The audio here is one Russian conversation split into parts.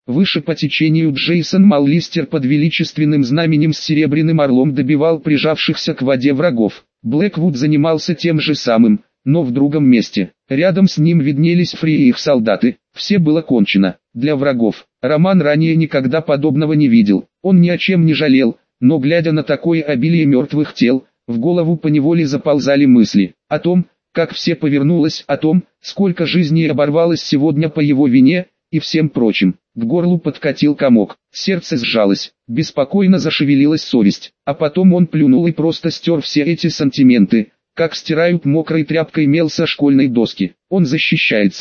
Выше по течению Джейсон Маллистер под величественным знаменем с серебряным орлом добивал прижавшихся к воде врагов. Блэквуд занимался тем же самым, но в другом месте. Рядом с ним виднелись Фри и их солдаты. Все было кончено. Для врагов. Роман ранее никогда подобного не видел. Он ни о чем не жалел, но глядя на такое обилие мертвых тел, в голову поневоле заползали мысли о том, как все повернулось, о том, сколько жизней оборвалось сегодня по его вине, и всем прочим. К горлу подкатил комок, сердце сжалось, беспокойно зашевелилась совесть, а потом он плюнул и просто стер все эти сантименты, как стирают мокрой тряпкой мел со школьной доски. Он защищает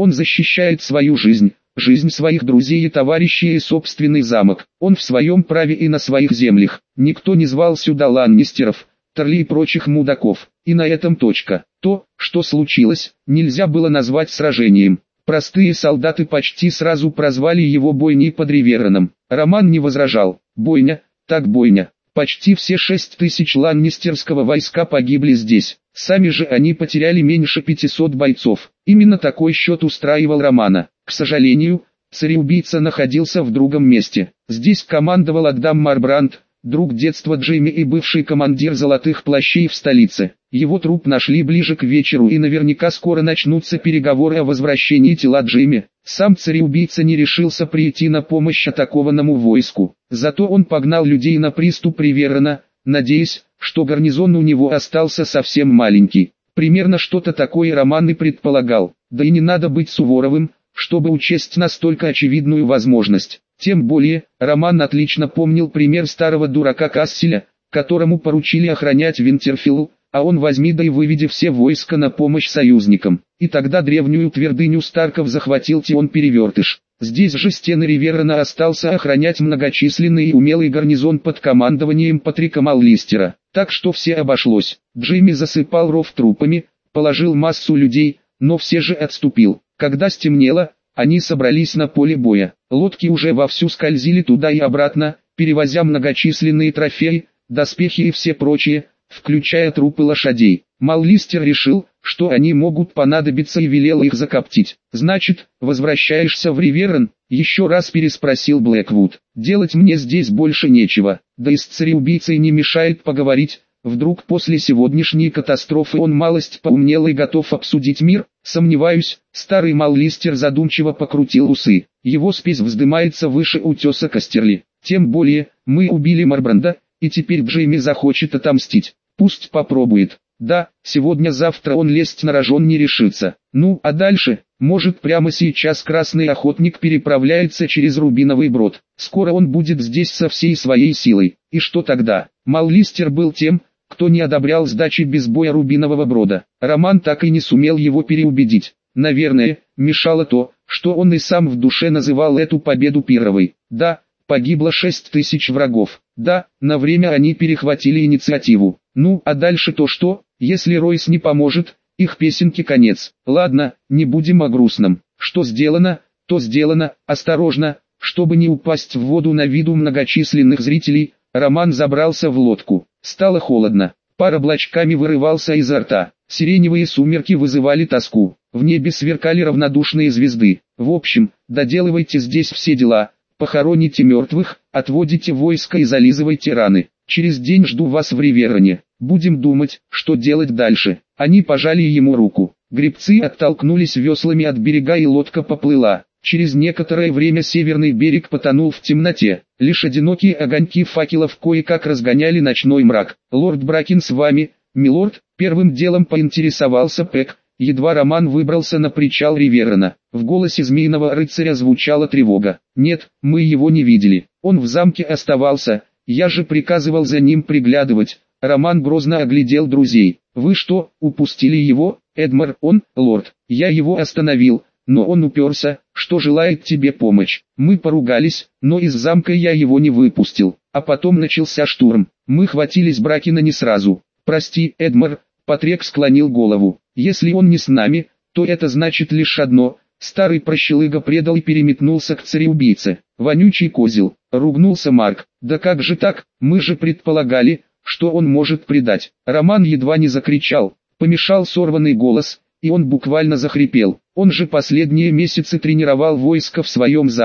свою жизнь, жизнь своих друзей и товарищей и собственный замок. Он в своем праве и на своих землях. Никто не звал сюда ланнистеров, Тарли и прочих мудаков. И на этом точка. То, что случилось, нельзя было назвать сражением. Простые солдаты почти сразу прозвали его бойней под Ривероном. Роман не возражал. Бойня, так бойня. Почти все 6000 ланнистерского войска погибли здесь. Сами же они потеряли меньше 500 бойцов. Именно такой счет устраивал Романа. К сожалению, цареубийца находился в другом месте. Здесь командовал Адам Марбранд, друг детства Джейми и бывший командир золотых плащей в столице. Его труп нашли ближе к вечеру, и наверняка скоро начнутся переговоры о возвращении тела Джейми. Сам цареубийца не решился прийти на помощь атакованному войску. Зато он погнал людей на приступ Риверона, надеясь, что гарнизон у него остался совсем маленький. Примерно что-то такое Роман и предполагал. Да и не надо быть Суворовым, чтобы учесть настолько очевидную возможность. Тем более, Роман отлично помнил пример старого дурака Касселя, которому поручили охранять Винтерфилл, а он возьми да и выведи все войска на помощь союзникам. И тогда древнюю твердыню Старков захватил Тион Перевертыш. Здесь же стены Риверона остался охранять многочисленный и умелый гарнизон под командованием Патрика Маллистера. Так что все обошлось. Джейми засыпал ров трупами, положил массу людей, но все же отступил. Когда стемнело, они собрались на поле боя. Лодки уже вовсю скользили туда и обратно, перевозя многочисленные трофеи, доспехи и все прочее, включая трупы лошадей. Маллистер решил, что они могут понадобиться, и велел их закоптить. «Значит, возвращаешься в Риверон?» — еще раз переспросил Блэквуд. «Делать мне здесь больше нечего, да и с цареубийцей не мешает поговорить. Вдруг после сегодняшней катастрофы он малость поумнел и готов обсудить мир?» «Сомневаюсь», — старый Маллистер задумчиво покрутил усы. «Его спесь вздымается выше утеса Кастерли. Тем более, мы убили Марбранда, и теперь Джейми захочет отомстить. Пусть попробует. Да, сегодня-завтра он лезть на рожон не решится. Ну, а дальше, может, прямо сейчас Красный Охотник переправляется через Рубиновый Брод. Скоро он будет здесь со всей своей силой. И что тогда?» Маллистер был тем, кто не одобрял сдачи без боя Рубинового Брода. Роман так и не сумел его переубедить. Наверное, мешало то, что он и сам в душе называл эту победу пирровой. Да, погибло 6000 врагов. Да, на время они перехватили инициативу. Ну, а дальше то что? Если Ройс не поможет, их песенке конец. Ладно, не будем о грустном. Что сделано, то сделано. Осторожно, чтобы не упасть в воду на виду многочисленных зрителей, Роман забрался в лодку. Стало холодно. Пар облачками вырывался изо рта. Сиреневые сумерки вызывали тоску. В небе сверкали равнодушные звезды. В общем, доделывайте здесь все дела. Похороните мертвых, отводите войско и зализывайте раны. Через день жду вас в Ривероне. Будем думать, что делать дальше». Они пожали ему руку. Гребцы оттолкнулись веслами от берега, и лодка поплыла. Через некоторое время северный берег потонул в темноте. Лишь одинокие огоньки факелов кое-как разгоняли ночной мрак. «Лорд Бракен с вами, милорд?» — первым делом поинтересовался Пэк. Едва Роман выбрался на причал Риверона. В голосе Змеиного рыцаря звучала тревога. «Нет, мы его не видели. Он в замке оставался. Я же приказывал за ним приглядывать». Роман грозно оглядел друзей. «Вы что, упустили его, Эдмар?» «Он, лорд. Я его остановил, но он уперся, что желает тебе помощь. Мы поругались, но из замка я его не выпустил. А потом начался штурм. Мы хватились Бракена не сразу. Прости, Эдмар». Патрик склонил голову. «Если он не с нами, то это значит лишь одно. Старый прощелыга предал и переметнулся к цареубийце. Вонючий козел», — ругнулся Марк. «Да как же так? Мы же предполагали, что он может предать». Роман едва не закричал. Помешал сорванный голос, и он буквально захрипел. Он же последние месяцы тренировал войско в своем замке.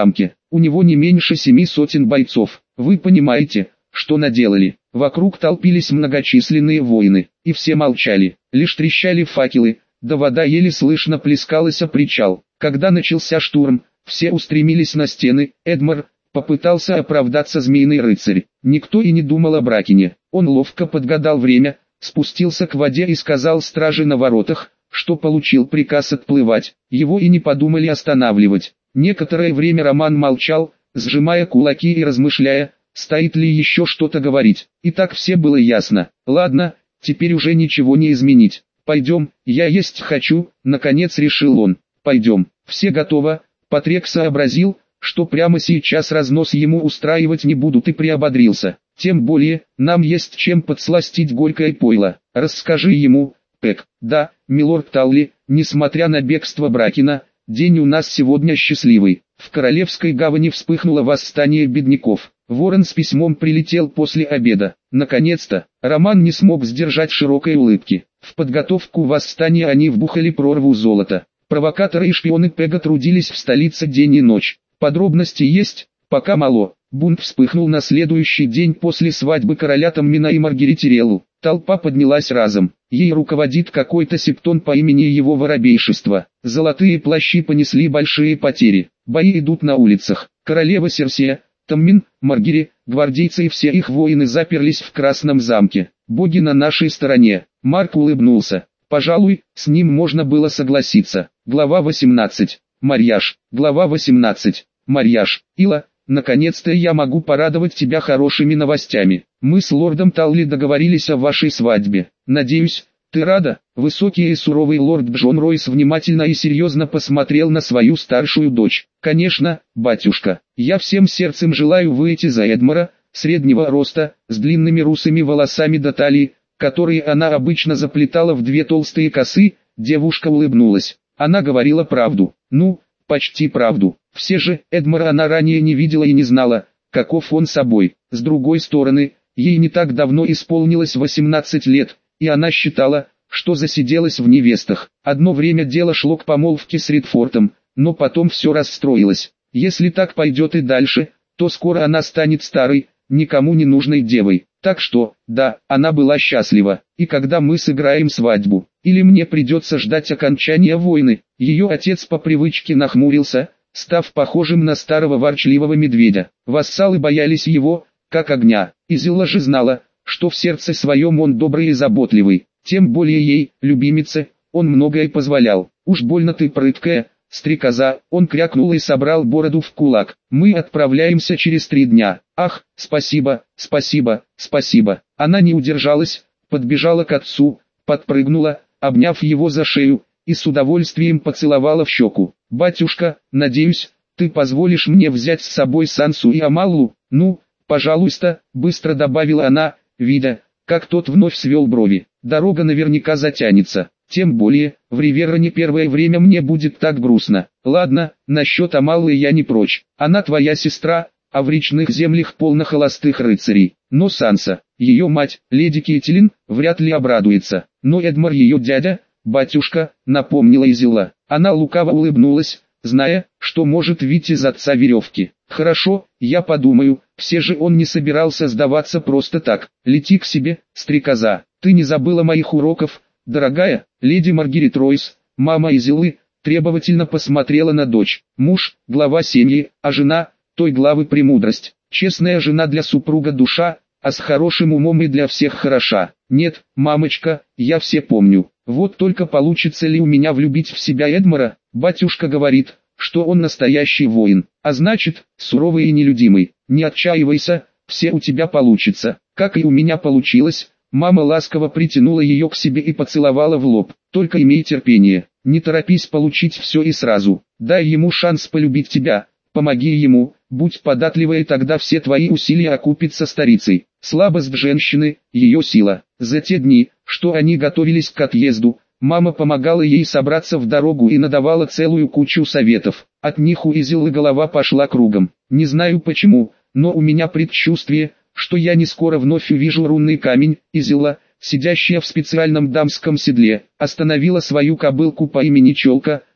у него не меньше 7 сотен бойцов. Вы понимаете, что наделали? Вокруг толпились многочисленные воины, и все молчали, лишь трещали факелы, да вода еле слышно плескалась о причал. Когда начался штурм, все устремились на стены. Эдмар попытался оправдаться змеиный рыцарь. Никто и не думал о Бракине. Он ловко подгадал время, спустился к воде и сказал страже на воротах, что получил приказ отплывать. Его и не подумали останавливать. Некоторое время Роман молчал, сжимая кулаки и размышляя, стоит ли еще что-то говорить. И так все было ясно. Ладно, теперь уже ничего не изменить. Пойдем, я есть хочу, наконец решил он. Пойдем, все готово. Патрик сообразил, что прямо сейчас разнос ему устраивать не будут, и приободрился. Тем более, нам есть чем подсластить горькое пойло. Расскажи ему, Пэк. Да, милорд Талли, несмотря на бегство Бракина, день у нас сегодня счастливый. В Королевской гавани вспыхнуло восстание бедняков. Ворон с письмом прилетел после обеда. Наконец-то, Роман не смог сдержать широкой улыбки. В подготовку восстания они вбухали прорву золота. Провокаторы и шпионы Пега трудились в столице день и ночь. Подробности есть, пока мало. Бунт вспыхнул на следующий день после свадьбы короля Таммина и Маргаритиреллу. Толпа поднялась разом. Ей руководит какой-то септон по имени его воробейшество. Золотые плащи понесли большие потери. Бои идут на улицах. Королева Серсия, Таммин, Маргари, гвардейцы и все их воины заперлись в Красном замке. Боги на нашей стороне. Марк улыбнулся. Пожалуй, с ним можно было согласиться. Глава 18. Марьяж. Глава 18. Марьяж. Ила, наконец-то я могу порадовать тебя хорошими новостями. Мы с лордом Талли договорились о вашей свадьбе. Надеюсь, ты рада? Высокий и суровый лорд Джон Ройс внимательно и серьезно посмотрел на свою старшую дочь. Конечно, батюшка, я всем сердцем желаю выйти за Эдмара, среднего роста, с длинными русыми волосами до талии, которые она обычно заплетала в две толстые косы. Девушка улыбнулась. Она говорила правду. Ну, почти правду. Все же, Эдмара она ранее не видела и не знала, каков он собой. С другой стороны, ей не так давно исполнилось 18 лет, и она считала, что засиделась в невестах. Одно время дело шло к помолвке с Ридфортом, но потом все расстроилось. Если так пойдет и дальше, то скоро она станет старой, никому не нужной девой. Так что, да, она была счастлива. И когда мы сыграем свадьбу, или мне придется ждать окончания войны? Ее отец по привычке нахмурился, став похожим на старого ворчливого медведя. Вассалы боялись его, как огня. Изилла же знала, что в сердце своем он добрый и заботливый. Тем более ей, любимице, он многое позволял. Уж больно ты прыткая, стрекоза. Он крякнул и собрал бороду в кулак. Мы отправляемся через 3 дня. Ах, спасибо, спасибо, спасибо. Она не удержалась, подбежала к отцу, подпрыгнула, обняв его за шею, и с удовольствием поцеловала в щеку. «Батюшка, надеюсь, ты позволишь мне взять с собой Сансу и Амаллу?» «Ну, пожалуйста», быстро добавила она, видя, как тот вновь свел брови. «Дорога наверняка затянется. Тем более, в Ривероне первое время мне будет так грустно. Ладно, насчет Амаллы я не прочь. Она твоя сестра, а в речных землях полно холостых рыцарей. Но Санса, ее мать, леди Кейтилин, вряд ли обрадуется. Но Эдмар ее дядя, батюшка», напомнила Изилла. Она лукаво улыбнулась, зная, что может видеть из отца веревки. «Хорошо, я подумаю, все же он не собирался сдаваться просто так. Лети к себе, стрекоза. Ты не забыла моих уроков, дорогая?» Леди Маргарет Ройс, мама Изиллы, требовательно посмотрела на дочь. Муж, глава семьи, а жена, той главы премудрость. Честная жена для супруга душа, а с хорошим умом и для всех хороша. Нет, мамочка, я все помню. Вот только получится ли у меня влюбить в себя Эдмара? Батюшка говорит, что он настоящий воин, а значит, суровый и нелюдимый. Не отчаивайся, все у тебя получится, как и у меня получилось. Мама ласково притянула ее к себе и поцеловала в лоб. Только имей терпение, не торопись получить все и сразу. Дай ему шанс полюбить тебя, помоги ему, будь податливой, и тогда все твои усилия окупятся старицей. Слабость женщины, ее сила. За те дни, что они готовились к отъезду, мама помогала ей собраться в дорогу и надавала целую кучу советов. От них у Изиллы голова пошла кругом. Не знаю почему, но у меня предчувствие, что я не скоро вновь увижу рунный камень. Изилла, сидящая в специальном дамском седле, остановила свою кобылку по имени Челка,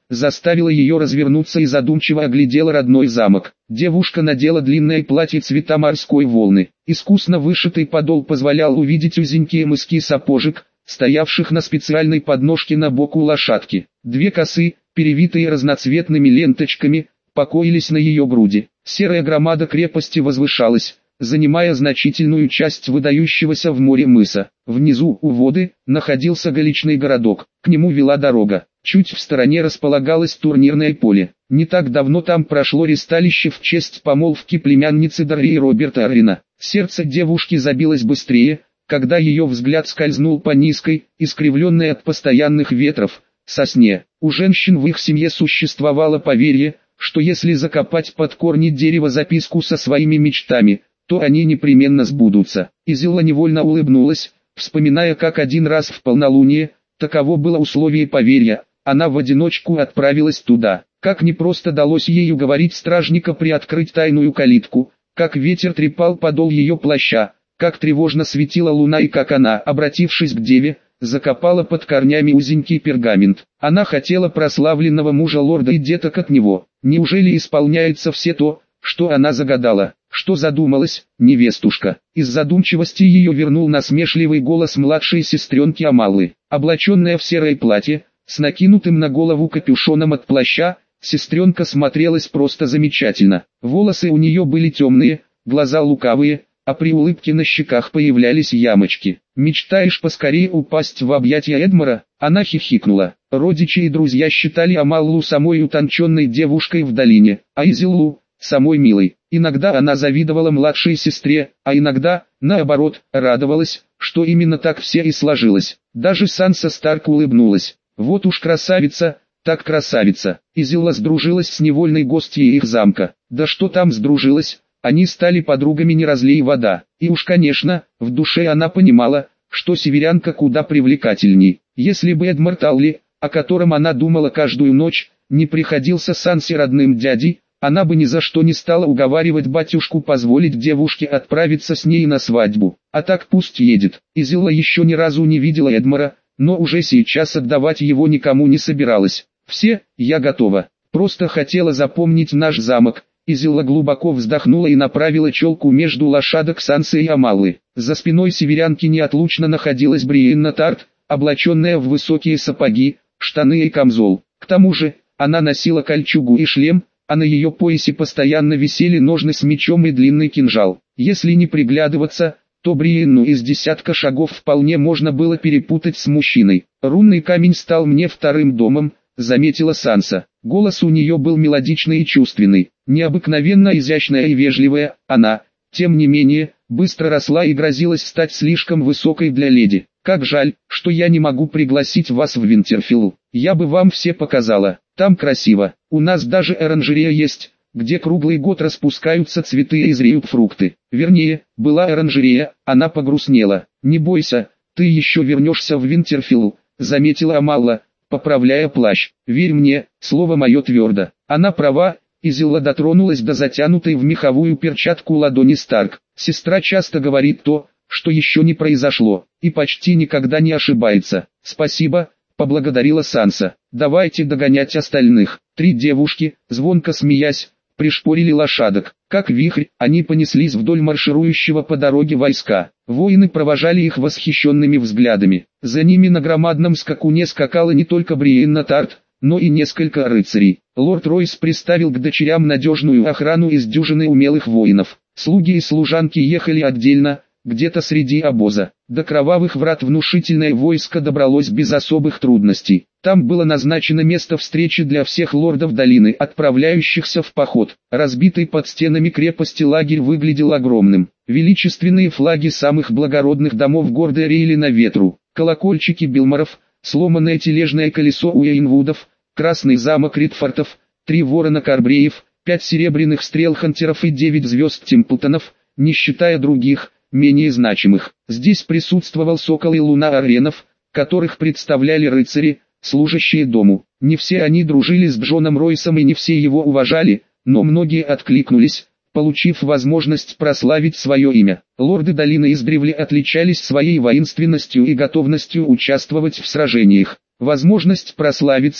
заставила ее развернуться и задумчиво оглядела родной замок. Девушка надела длинное платье цвета морской волны. Искусно вышитый подол позволял увидеть узенькие мыски сапожек, стоявших на специальной подножке на боку лошадки. Две косы, перевитые разноцветными ленточками, покоились на ее груди. Серая громада крепости возвышалась, занимая значительную часть выдающегося в море мыса. Внизу, у воды, находился галечный городок, к нему вела дорога. Чуть в стороне располагалось турнирное поле. Не так давно там прошло ристалище в честь помолвки племянницы Дарьи и Роберта Арина. Сердце девушки забилось быстрее, когда ее взгляд скользнул по низкой, искривленной от постоянных ветров, сосне. У женщин в их семье существовало поверье, что если закопать под корни дерева записку со своими мечтами, то они непременно сбудутся. Изилла невольно улыбнулась, вспоминая, как один раз в полнолуние, таково было условие поверья, она в одиночку отправилась туда. Как непросто далось ей уговорить стражника приоткрыть тайную калитку, как ветер трепал подол ее плаща, как тревожно светила луна и как она, обратившись к деве, закопала под корнями узенький пергамент. Она хотела прославленного мужа лорда и деток от него. Неужели исполняется все то, что она загадала? Что задумалась, невестушка? Из задумчивости ее вернул насмешливый голос младшей сестренки Амалы. Облаченная в серое платье, с накинутым на голову капюшоном от плаща, сестренка смотрелась просто замечательно. Волосы у нее были темные, глаза лукавые, а при улыбке на щеках появлялись ямочки. «Мечтаешь поскорее упасть в объятия Эдмара?» Она хихикнула. Родичи и друзья считали Амаллу самой утонченной девушкой в долине, а Изиллу – самой милой. Иногда она завидовала младшей сестре, а иногда, наоборот, радовалась, что именно так все и сложилось. Даже Санса Старк улыбнулась. «Вот уж красавица, так красавица!» Изилла сдружилась с невольной гостьей их замка. Да что там сдружилась? Они стали подругами не разлей вода. И уж конечно, в душе она понимала, что северянка куда привлекательней. Если бы Эдмар Талли, о котором она думала каждую ночь, не приходился Сансе родным дядей, она бы ни за что не стала уговаривать батюшку позволить девушке отправиться с ней на свадьбу. А так пусть едет. Изилла еще ни разу не видела Эдмара, но уже сейчас отдавать его никому не собиралась. «Все, я готова. Просто хотела запомнить наш замок». Изилла глубоко вздохнула и направила челку между лошадок Сансы и Амалы. За спиной северянки неотлучно находилась Бриенна Тарт, облаченная в высокие сапоги, штаны и камзол. К тому же, она носила кольчугу и шлем, а на ее поясе постоянно висели ножны с мечом и длинный кинжал. Если не приглядываться, то Бриенну из десятка шагов вполне можно было перепутать с мужчиной. «Рунный камень стал мне вторым домом», — заметила Санса. Голос у нее был мелодичный и чувственный, необыкновенно изящная и вежливая. Она, тем не менее, быстро росла и грозилась стать слишком высокой для леди. «Как жаль, что я не могу пригласить вас в Винтерфилл. Я бы вам все показала. Там красиво. У нас даже оранжерея есть, где круглый год распускаются цветы и зреют фрукты. Вернее, была оранжерея». Она погрустнела. «Не бойся, ты еще вернешься в Винтерфилл», — заметила Амалла, поправляя плащ. «Верь мне, слово мое твердо». Она права. Изилла дотронулась до затянутой в меховую перчатку ладони Старк. Сестра часто говорит то, что еще не произошло, и почти никогда не ошибается. «Спасибо», — поблагодарила Санса. «Давайте догонять остальных». Три девушки, звонко смеясь, пришпорили лошадок. Как вихрь, они понеслись вдоль марширующего по дороге войска. Воины провожали их восхищенными взглядами. За ними на громадном скакуне скакала не только Бриенна Тарт, но и несколько рыцарей. Лорд Ройс приставил к дочерям надежную охрану из дюжины умелых воинов. Слуги и служанки ехали отдельно, где-то среди обоза. До кровавых врат внушительное войско добралось без особых трудностей. Там было назначено место встречи для всех лордов долины, отправляющихся в поход. Разбитый под стенами крепости лагерь выглядел огромным. Величественные флаги самых благородных домов гордо реяли на ветру. Колокольчики Билморов, сломанное тележное колесо Уэйнвудов, красный замок Ридфортов, 3 ворона Карбреев, 5 серебряных стрел Хантеров и 9 звезд Темплтонов, не считая других, менее значимых. Здесь присутствовал Сокол и Луна Аренов, которых представляли рыцари, служащие дому. Не все они дружили с Джоном Ройсом и не все его уважали, но многие откликнулись, получив возможность прославить свое имя. Лорды долины издревле отличались своей воинственностью и готовностью участвовать в сражениях. Возможность прославиться,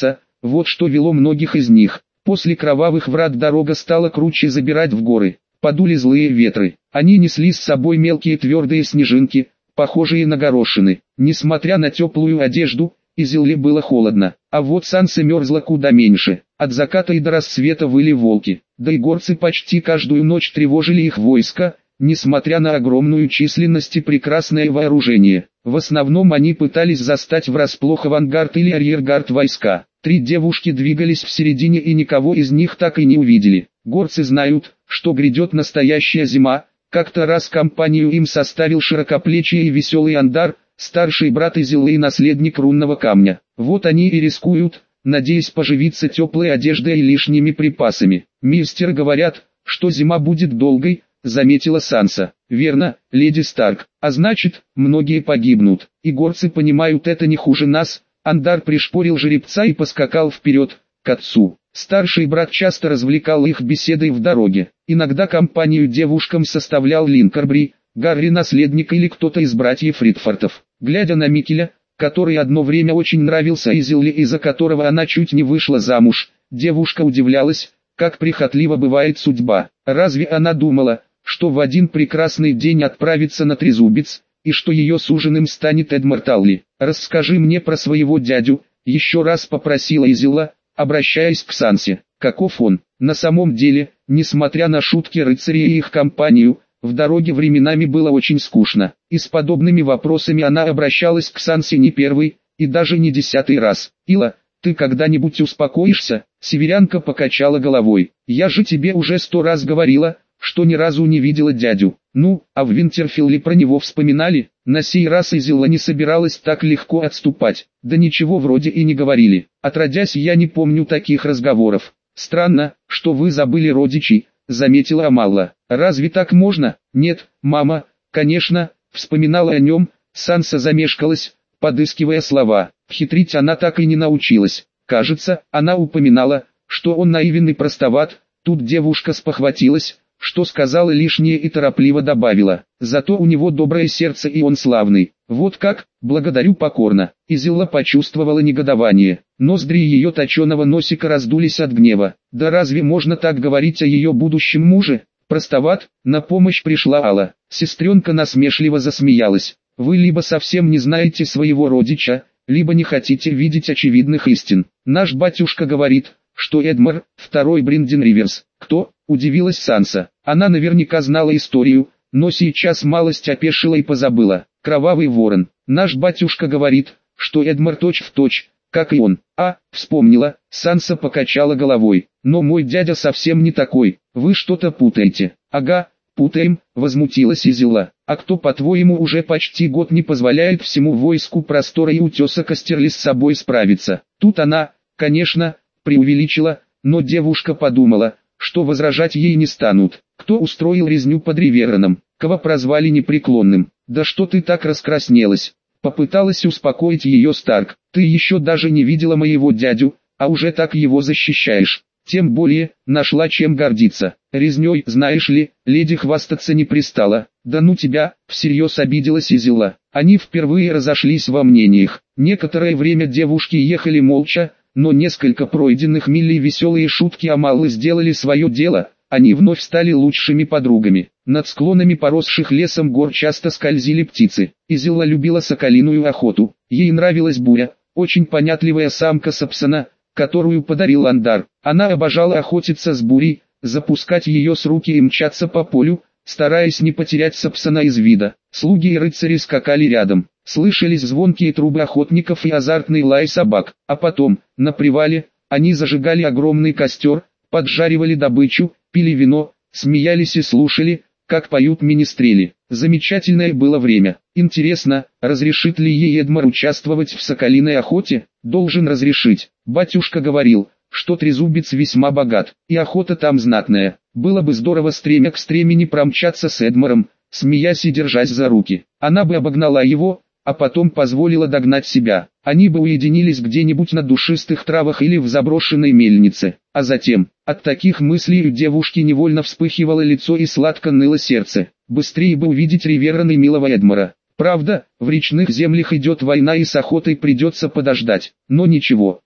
Вот что вело многих из них. После кровавых врат дорога стала круче забирать в горы. Подули злые ветры. Они несли с собой мелкие твердые снежинки, похожие на горошины. Несмотря на теплую одежду, Изилле было холодно. А вот Санса мерзла куда меньше. От заката и до рассвета выли волки. Да и горцы почти каждую ночь тревожили их войско, несмотря на огромную численность и прекрасное вооружение. В основном они пытались застать врасплох авангард или арьергард войска. 3 девушки двигались в середине и никого из них так и не увидели. Горцы знают, что грядет настоящая зима. Как-то раз компанию им составил широкоплечий и веселый Андар, старший брат Изиллы и наследник рунного камня. Вот они и рискуют, надеясь поживиться теплой одеждой и лишними припасами. «Мистер, говорят, что зима будет долгой», — заметила Санса. «Верно, леди Старк, а значит, многие погибнут. И горцы понимают это не хуже нас». Андар пришпорил жеребца и поскакал вперед, к отцу. Старший брат часто развлекал их беседой в дороге. Иногда компанию девушкам составлял Линкорбри, Гарри наследник или кто-то из братьев Ридфортов. Глядя на Микеля, который одно время очень нравился Изилле и за которого она чуть не вышла замуж, девушка удивлялась, как прихотлива бывает судьба. Разве она думала, что в один прекрасный день отправится на Трезубец, и что ее суженым станет Эдмар Талли? «Расскажи мне про своего дядю», — еще раз попросила Изилла, обращаясь к Сансе. Каков он? На самом деле, несмотря на шутки рыцарей и их компанию, в дороге временами было очень скучно, и с подобными вопросами она обращалась к Сансе не первый, и даже не 10-й раз. «Ила, ты когда-нибудь успокоишься?» Северянка покачала головой. «Я же тебе уже 100 раз говорила, что ни разу не видела дядю. Ну, а в Винтерфилле про него вспоминали?» На сей раз Изилла не собиралась так легко отступать. «Да ничего вроде и не говорили. Отродясь, я не помню таких разговоров. Странно, что вы забыли родичей», — заметила Амалла. «Разве так можно?» «Нет, мама, конечно, вспоминала о нем». Санса замешкалась, подыскивая слова. Хитрить она так и не научилась. Кажется, она упоминала, что он наивен и простоват. Тут девушка спохватилась, что сказала лишнее и торопливо добавила. «Зато у него доброе сердце и он славный». «Вот как? Благодарю покорно». Изилла почувствовала негодование. Ноздри ее точеного носика раздулись от гнева. «Да разве можно так говорить о ее будущем муже? Простоват?» На помощь пришла Алла. Сестренка насмешливо засмеялась. «Вы либо совсем не знаете своего родича, либо не хотите видеть очевидных истин. Наш батюшка говорит, что Эдмар, второй Бринден Риверс». «Кто?» — удивилась Санса. Она наверняка знала историю, но сейчас малость опешила и позабыла. «Кровавый ворон. Наш батюшка говорит, что Эдмар точь-в-точь, как и он». «А, вспомнила», — Санса покачала головой. «Но мой дядя совсем не такой. Вы что-то путаете». «Ага, путаем», — возмутилась Изилла. «А кто, по-твоему, уже почти год не позволяет всему войску Простора и Утеса Кастерли с собой справиться?» Тут она, конечно, преувеличила, но девушка подумала, что возражать ей не станут. «Кто устроил резню под Ривероном? Кого прозвали непреклонным?» «Да что ты так раскраснелась?» Попыталась успокоить ее Старк. «Ты еще даже не видела моего дядю, а уже так его защищаешь. Тем более, нашла чем гордиться. Резней, знаешь ли, леди хвастаться не пристала». «Да ну тебя!» — всерьез обиделась Изилла. Они впервые разошлись во мнениях. Некоторое время девушки ехали молча, но несколько пройденных миль и веселые шутки Амаллы сделали свое дело, они вновь стали лучшими подругами. Над склонами поросших лесом гор часто скользили птицы. Изилла любила соколиную охоту. Ей нравилась Буря, очень понятливая самка Сапсана, которую подарил Андар. Она обожала охотиться с Бурей, запускать ее с руки и мчаться по полю, стараясь не потерять Сапсана из вида. Слуги и рыцари скакали рядом. Слышались звонкие трубы охотников и азартный лай собак. А потом, на привале, они зажигали огромный костер, поджаривали добычу, пили вино, смеялись и слушали, как поют министрели. Замечательное было время. Интересно, разрешит ли ей Эдмар участвовать в соколиной охоте? Должен разрешить. Батюшка говорил, что Трезубец весьма богат, и охота там знатная. Было бы здорово стремя к стремени промчаться с Эдмаром, смеясь и держась за руки. Она бы обогнала его, а потом позволила догнать себя. Они бы уединились где-нибудь на душистых травах или в заброшенной мельнице. А затем, от таких мыслей у девушки невольно вспыхивало лицо и сладко ныло сердце. Быстрее бы увидеть Риверон и милого Эдмара. Правда, в речных землях идет война и с охотой придется подождать. Но ничего,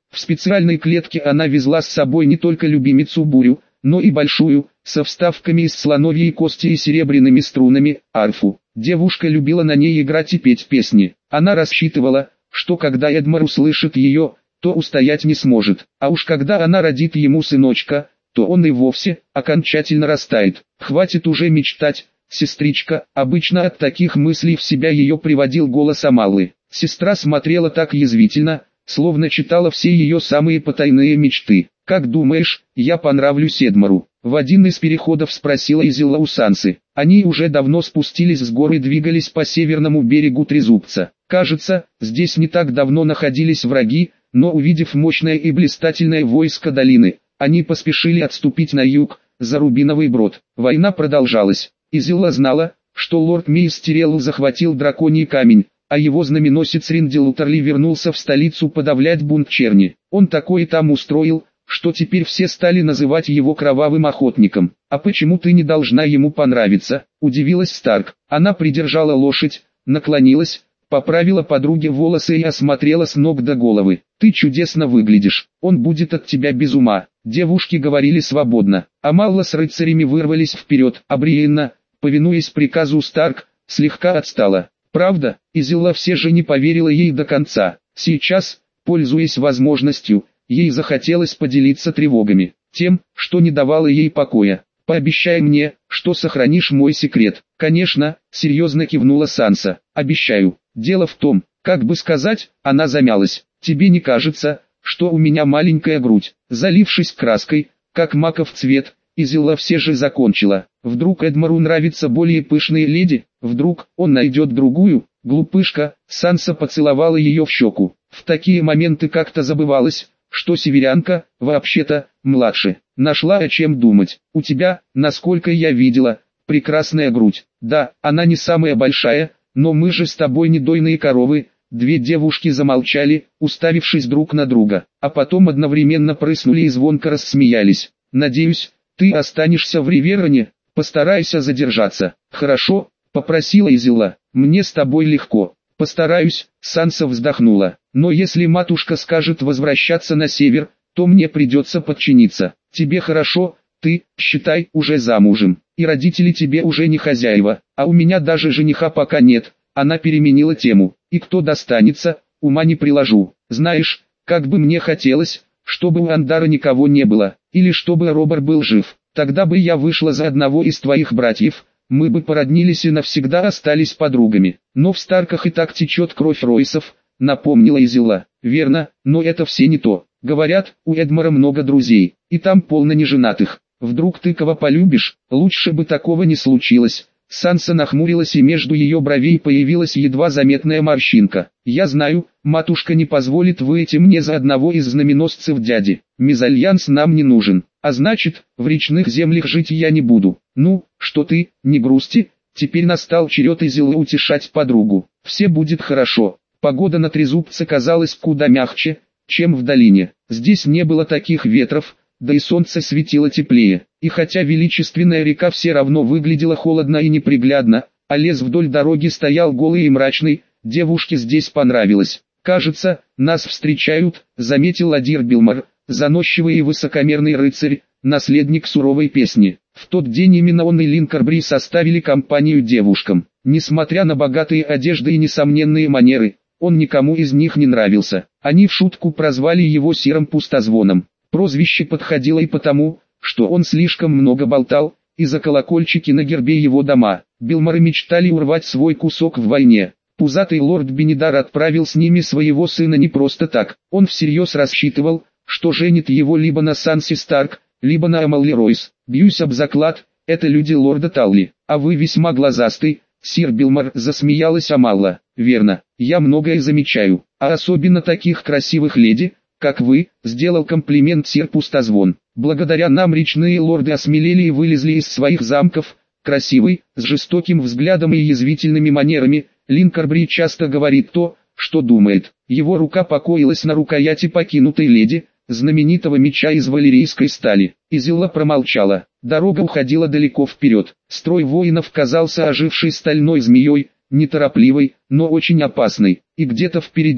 В специальной клетке она везла с собой не только любимицу Бурю, но и большую, со вставками из слоновьей кости и серебряными струнами, арфу. Девушка любила на ней играть и петь песни. Она рассчитывала, что когда Эдмар услышит ее, то устоять не сможет, а уж когда она родит ему сыночка, то он и вовсе окончательно растает. Хватит уже мечтать, сестричка. Обычно от таких мыслей в себя ее приводил голос Амалы. Сестра смотрела так язвительно, словно читала все ее самые потайные мечты. «Как думаешь, я понравлюсь Эдмару?» В один из переходов спросила Изилла у Сансы. Они уже давно спустились с гор и двигались по северному берегу Трезубца. Кажется, здесь не так давно находились враги, но увидев мощное и блистательное войско долины, они поспешили отступить на юг, за Рубиновый брод. Война продолжалась. Изилла знала, что лорд Мейстерелл захватил драконий камень, а его знаменосец Риндел Утерли вернулся в столицу подавлять бунт черни. Он такое там устроил, что теперь все стали называть его кровавым охотником. «А почему ты не должна ему понравиться?» – удивилась Старк. Она придержала лошадь, наклонилась, поправила подруге волосы и осмотрела с ног до головы. «Ты чудесно выглядишь, он будет от тебя без ума». Девушки говорили свободно. Амалла с рыцарями вырвались вперед, а Бриенна, повинуясь приказу Старк, слегка отстала. Правда, Изилла все же не поверила ей до конца. Сейчас, пользуясь возможностью, ей захотелось поделиться тревогами, тем, что не давало ей покоя. «Пообещай мне, что сохранишь мой секрет». «Конечно», — серьезно кивнула Санса. «Обещаю. Дело в том, как бы сказать», — она замялась. «Тебе не кажется, что у меня маленькая грудь?» Залившись краской, как маков цвет, Изилла все же закончила. «Вдруг Эдмару нравятся более пышные леди? Вдруг он найдет другую?» «Глупышка», — Санса поцеловала ее в щеку. В такие моменты как-то забывалось, что северянка, вообще-то, младше. «Нашла о чем думать. У тебя, насколько я видела, прекрасная грудь. Да, она не самая большая, но мы же с тобой не дойные коровы». Две девушки замолчали, уставившись друг на друга, а потом одновременно прыснули и звонко рассмеялись. «Надеюсь, ты останешься в Ривероне, постарайся задержаться». «Хорошо», — попросила Изилла, — «мне с тобой легко». «Постараюсь», — Санса вздохнула, — «но если матушка скажет возвращаться на север, то мне придется подчиниться. Тебе хорошо, ты, считай, уже замужем, и родители тебе уже не хозяева, а у меня даже жениха пока нет». Она переменила тему. «И кто достанется, ума не приложу. Знаешь, как бы мне хотелось, чтобы у Андара никого не было, или чтобы Робер был жив. Тогда бы я вышла за одного из твоих братьев, мы бы породнились и навсегда остались подругами. Но в Старках и так течет кровь Ройсов», — напомнила Изилла. «Верно, но это все не то. Говорят, у Эдмара много друзей, и там полно неженатых. Вдруг ты кого полюбишь? Лучше бы такого не случилось». Санса нахмурилась, и между ее бровей появилась едва заметная морщинка. «Я знаю, матушка не позволит выйти мне за одного из знаменосцев дяди. Мезальянс нам не нужен, а значит, в речных землях жить я не буду». «Ну, что ты, не грусти». Теперь настал черед Изилы утешать подругу. «Все будет хорошо». Погода на Трезубце казалась куда мягче, чем в долине. Здесь не было таких ветров, да и солнце светило теплее. И хотя величественная река все равно выглядела холодно и неприглядно, а лес вдоль дороги стоял голый и мрачный, девушке здесь понравилось. «Кажется, нас встречают», — заметил Адир Билмар, заносчивый и высокомерный рыцарь, наследник суровой песни. В тот день именно он и Линкорбри составили компанию девушкам. Несмотря на богатые одежды и несомненные манеры, он никому из них не нравился. Они в шутку прозвали его Серым Пустозвоном. Прозвище подходило и потому, что он слишком много болтал, и за колокольчики на гербе его дома. Билмары мечтали урвать свой кусок в войне. Пузатый лорд Бенедар отправил с ними своего сына не просто так. Он всерьез рассчитывал, что женит его либо на Сансе Старк, либо на Амалли Ройс. «Бьюсь об заклад, это люди лорда Талли. А вы весьма глазастый, сир Билмар», — засмеялась Амалла. «Верно, я многое замечаю, а особенно таких красивых леди, как вы», — сделал комплимент сир Пустозвон. «Благодаря нам речные лорды осмелели и вылезли из своих замков». Красивый, с жестоким взглядом и язвительными манерами, Линкорбри часто говорит то, что думает. Его рука покоилась на рукояти покинутой леди, знаменитого меча из валерийской стали. Изилла промолчала. Дорога уходила далеко вперед. Строй воинов казался ожившей стальной змеей, неторопливой, но очень опасной. И где-то впереди,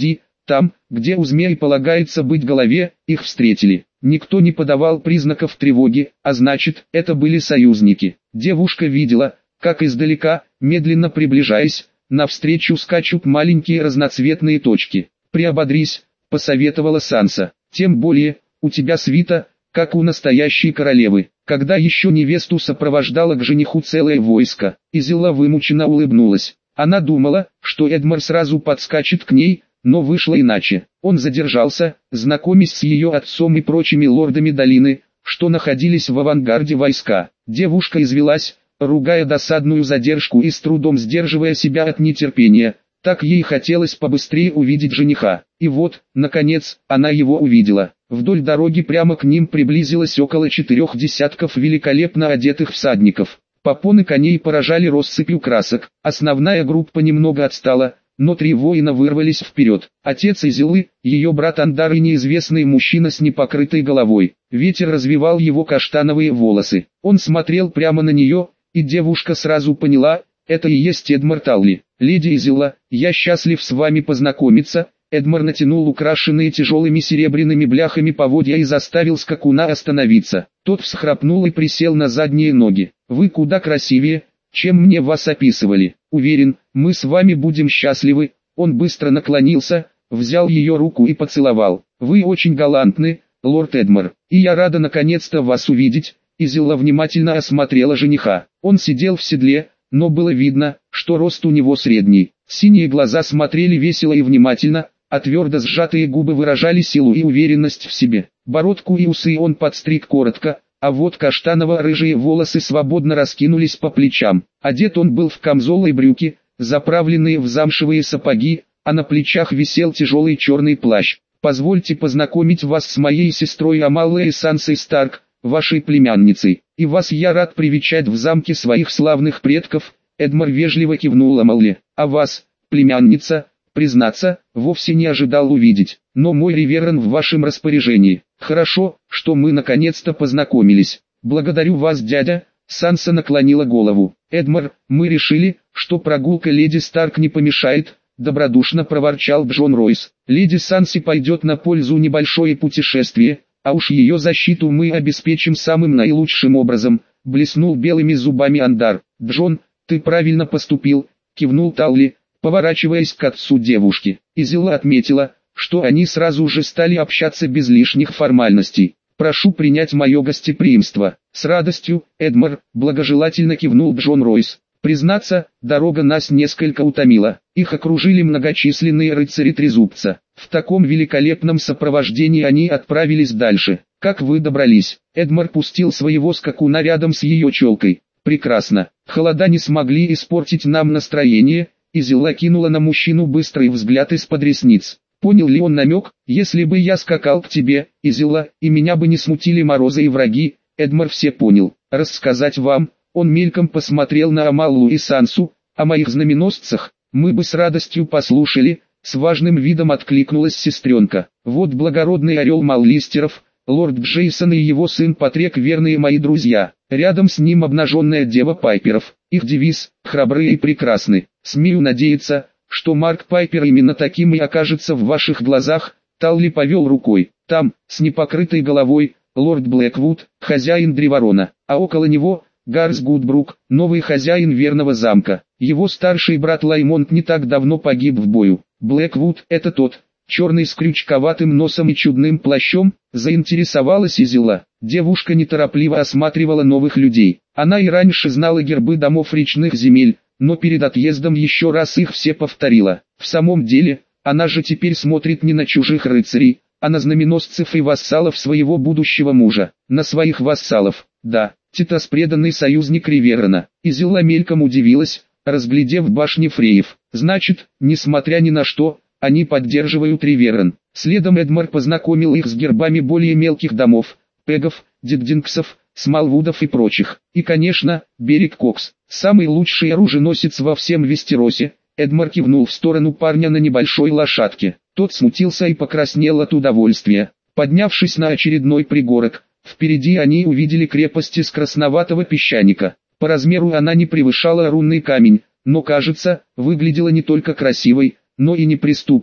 Там, где у змей полагается быть голове, их встретили. Никто не подавал признаков тревоги, а значит, это были союзники. Девушка видела, как издалека, медленно приближаясь, навстречу скачут маленькие разноцветные точки. «Приободрись», — посоветовала Санса. «Тем более, у тебя свита, как у настоящей королевы». Когда еще невесту сопровождало к жениху целое войско, Изилла вымученно улыбнулась. Она думала, что Эдмар сразу подскачет к ней, но вышло иначе. Он задержался, знакомясь с ее отцом и прочими лордами долины, что находились в авангарде войска. Девушка извелась, ругая досадную задержку и с трудом сдерживая себя от нетерпения. Так ей хотелось побыстрее увидеть жениха. И вот, наконец, она его увидела. Вдоль дороги прямо к ним приблизилось около 4 десятков великолепно одетых всадников. Попоны коней поражали россыпью красок. Основная группа немного отстала, но 3 воина вырвались вперед. Отец Изиллы, ее брат Андар и неизвестный мужчина с непокрытой головой. Ветер развивал его каштановые волосы. Он смотрел прямо на нее, и девушка сразу поняла, это и есть Эдмар Талли. «Леди Изилла, я счастлив с вами познакомиться». Эдмар натянул украшенные тяжелыми серебряными бляхами поводья и заставил скакуна остановиться. Тот всхрапнул и присел на задние ноги. «Вы куда красивее, чем мне вас описывали. Уверен, мы с вами будем счастливы». Он быстро наклонился, взял ее руку и поцеловал. «Вы очень галантны, лорд Эдмар, и я рада наконец-то вас увидеть». Изилла внимательно осмотрела жениха. Он сидел в седле, но было видно, что рост у него средний. Синие глаза смотрели весело и внимательно, а твердо сжатые губы выражали силу и уверенность в себе. Бородку и усы он подстриг коротко, а вот каштаново-рыжие волосы свободно раскинулись по плечам. Одет он был в камзол и брюки, заправленные в замшевые сапоги, а на плечах висел тяжелый черный плащ. «Позвольте познакомить вас с моей сестрой Амаллой Сансой Старк, вашей племянницей. И вас я рад привечать в замке своих славных предков». Эдмар вежливо кивнул Амалле. «А вас, племянница, признаться, вовсе не ожидал увидеть. Но мой Риверен в вашем распоряжении. Хорошо, что мы наконец-то познакомились. Благодарю вас, дядя». Санса наклонила голову. «Эдмар, мы решили, что прогулка леди Старк не помешает», добродушно проворчал Джон Ройс. «Леди Санси пойдет на пользу небольшое путешествие, а уж ее защиту мы обеспечим самым наилучшим образом», блеснул белыми зубами Андар. «Джон, ты правильно поступил», кивнул Талли, поворачиваясь к отцу девушки. Изилла отметила, что они сразу же стали общаться без лишних формальностей. «Прошу принять мое гостеприимство». «С радостью, Эдмар», благожелательно кивнул Джон Ройс. Признаться, дорога нас несколько утомила. Их окружили многочисленные рыцари Трезубца. В таком великолепном сопровождении они отправились дальше. «Как вы добрались?» Эдмар пустил своего скакуна рядом с ее челкой. «Прекрасно. Холода не смогли испортить нам настроение». Изилла кинула на мужчину быстрый взгляд из-под ресниц. Понял ли он намек? «Если бы я скакал к тебе, Изилла, и меня бы не смутили морозы и враги». Эдмар все понял. «Рассказать вам?» Он мельком посмотрел на Амаллу и Сансу. «О моих знаменосцах мы бы с радостью послушали», с важным видом откликнулась сестренка. «Вот благородный орел Маллистеров, лорд Джейсон и его сын Патрек, верные мои друзья. Рядом с ним обнаженная дева Пайперов. Их девиз – храбрые и прекрасны. Смею надеяться, что Марк Пайпер именно таким и окажется в ваших глазах». Талли повел рукой. «Там, с непокрытой головой, лорд Блэквуд, хозяин Древорона, а около него – Гарс Гудбрук, новый хозяин верного замка. Его старший брат Лаймонт не так давно погиб в бою. Блэквуд – это тот, черный с крючковатым носом и чудным плащом», заинтересовалась Изилла. Девушка неторопливо осматривала новых людей. Она и раньше знала гербы домов речных земель, но перед отъездом еще раз их все повторила. В самом деле, она же теперь смотрит не на чужих рыцарей, а на знаменосцев и вассалов своего будущего мужа. На своих вассалов, да. Титас преданный союзник Риверена. Изилла мельком удивилась, разглядев башни Фреев. Значит, несмотря ни на что, они поддерживают Риверен. Следом Эдмар познакомил их с гербами более мелких домов, Пегов, Диддингсов, Смалвудов и прочих. И конечно, Берег Кокс, самый лучший оруженосец во всем Вестеросе. Эдмар кивнул в сторону парня на небольшой лошадке. Тот смутился и покраснел от удовольствия. Поднявшись на очередной пригорок, впереди они увидели крепость из красноватого песчаника. По размеру она не превышала рунный камень, но, кажется, выглядела не только красивой, но и неприступной.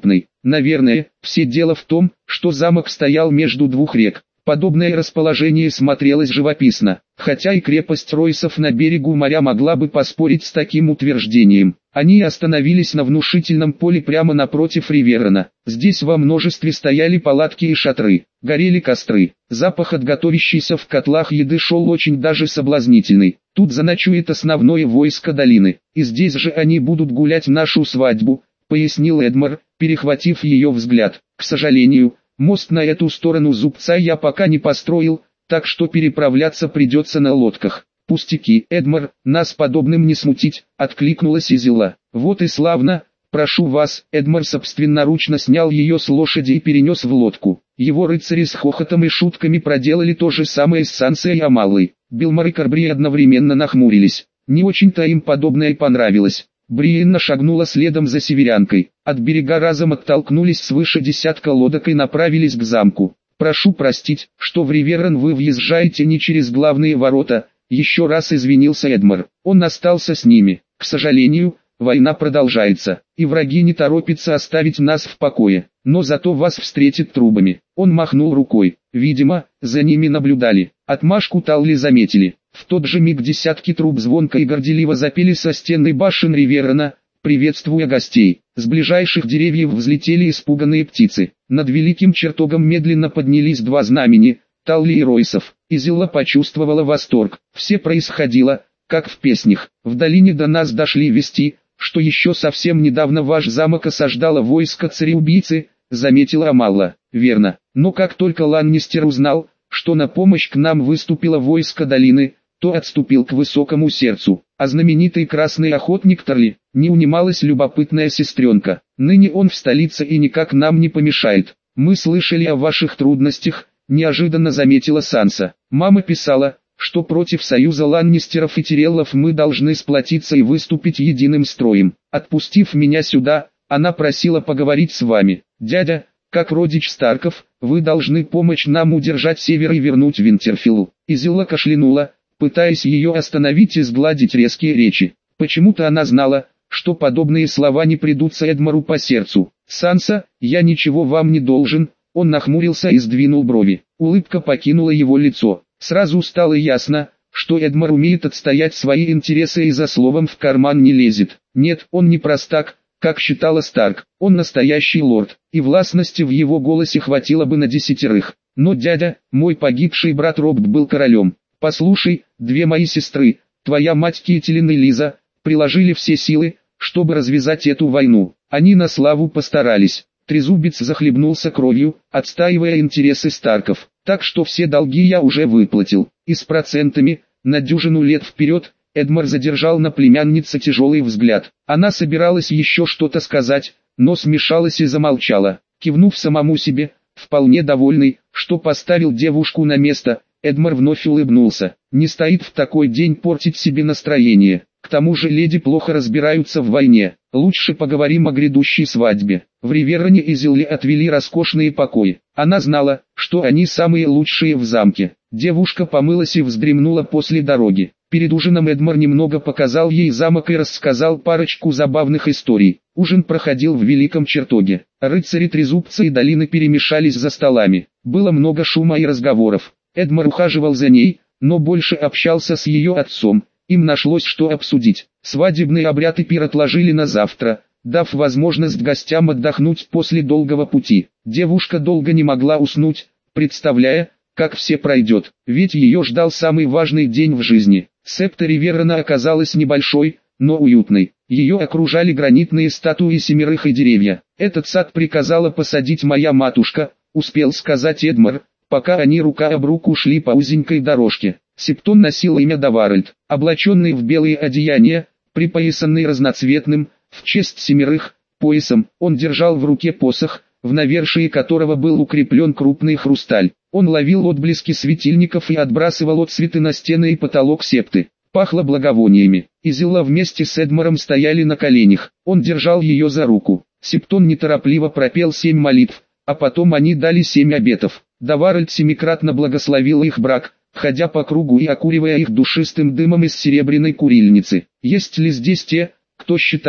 Наверное, все дело в том, что замок стоял между двух рек. Подобное расположение смотрелось живописно, хотя и крепость Ройсов на берегу моря могла бы поспорить с таким утверждением. Они остановились на внушительном поле прямо напротив Риверона. Здесь во множестве стояли палатки и шатры, горели костры. Запах от готовящейся в котлах еды шел очень даже соблазнительный. Тут заночует основное войско долины, и здесь же они будут гулять нашу свадьбу, пояснил Эдмар, перехватив ее взгляд. К сожалению, мост на эту сторону зубца я пока не построил, так что переправляться придется на лодках. Пустяки, Эдмар, нас подобным не смутить, откликнулась Изила. Вот и славно, прошу вас. Эдмар собственноручно снял ее с лошади и перенес в лодку. Его рыцари с хохотом и шутками проделали то же самое с Сансой и Амалой. Билмар и Карбри одновременно нахмурились. Не очень-то им подобное понравилось. Бриенна шагнула следом за северянкой. От берега разом оттолкнулись свыше десятка лодок и направились к замку. «Прошу простить, что в Риверон вы въезжаете не через главные ворота», еще раз извинился Эдмар. Он остался с ними. «К сожалению, война продолжается, и враги не торопятся оставить нас в покое, но зато вас встретят трубами». Он махнул рукой. Видимо, за ними наблюдали. Отмашку Талли заметили. В тот же миг десятки труб звонко и горделиво запели со стенной башен Риверона, приветствуя гостей. С ближайших деревьев взлетели испуганные птицы. Над великим чертогом медленно поднялись два знамени, Талли и Ройсов. Изилла почувствовала восторг. Все происходило, как в песнях. В долине до нас дошли вести, что еще совсем недавно ваш замок осаждало войско цареубийцы, заметила Амалла. Верно. Но как только Ланнистер узнал, что на помощь к нам выступило войско долины, то отступил к высокому сердцу. А знаменитый красный охотник Тарли, не унималась любопытная сестренка. Ныне он в столице и никак нам не помешает. Мы слышали о ваших трудностях, неожиданно заметила Санса. Мама писала, что против союза Ланнистеров и Тиреллов мы должны сплотиться и выступить единым строем. Отпустив меня сюда, она просила поговорить с вами. Дядя, как родич Старков, вы должны помочь нам удержать север и вернуть Винтерфелл. Изилла кашлянула, пытаясь ее остановить и сгладить резкие речи. Почему-то она знала, что подобные слова не придутся Эдмару по сердцу. «Санса, я ничего вам не должен», он нахмурился и сдвинул брови. Улыбка покинула его лицо. Сразу стало ясно, что Эдмар умеет отстоять свои интересы и за словом в карман не лезет. Нет, он не простак, как считала Старк. Он настоящий лорд, и властности в его голосе хватило бы на 10. Но дядя, мой погибший брат Робб был королем. Послушай, две мои сестры, твоя мать Кителин и Лиза, приложили все силы, чтобы развязать эту войну. Они на славу постарались. Трезубец захлебнулся кровью, отстаивая интересы Старков. Так что все долги я уже выплатил. И с процентами, на дюжину лет вперед. Эдмар задержал на племяннице тяжелый взгляд. Она собиралась еще что-то сказать, но смешалась и замолчала. Кивнув самому себе, вполне довольный, что поставил девушку на место, Эдмар вновь улыбнулся. Не стоит в такой день портить себе настроение. К тому же леди плохо разбираются в войне. Лучше поговорим о грядущей свадьбе. В Ривероне Изилле отвели роскошные покои. Она знала, что они самые лучшие в замке. Девушка помылась и вздремнула после дороги. Перед ужином Эдмар немного показал ей замок и рассказал парочку забавных историй. Ужин проходил в великом чертоге. Рыцари Трезубца и долины перемешались за столами. Было много шума и разговоров. Эдмар ухаживал за ней, но больше общался с ее отцом. Им нашлось что обсудить. Свадебный обряд и пир отложили на завтра, дав возможность гостям отдохнуть после долгого пути. Девушка долго не могла уснуть, представляя, как все пройдет, ведь ее ждал самый важный день в жизни. Септа Риверона оказалась небольшой, но уютной. Ее окружали гранитные статуи семерых и деревья. «Этот сад приказала посадить моя матушка», успел сказать Эдмар, пока они рука об руку шли по узенькой дорожке. Септон носил имя Даваральд, облаченный в белые одеяния, припоясанный разноцветным, в честь семерых, поясом. Он держал в руке посох, в навершии которого был укреплен крупный хрусталь. Он ловил отблески светильников и отбрасывал отсветы на стены и потолок септы. Пахло благовониями. Изилла вместе с Эдмаром стояли на коленях. Он держал ее за руку. Септон неторопливо пропел 7 молитв, а потом они дали 7 обетов. Даваральд семикратно благословил их брак, ходя по кругу и окуривая их душистым дымом из серебряной курильницы. Есть ли здесь те, кто считает,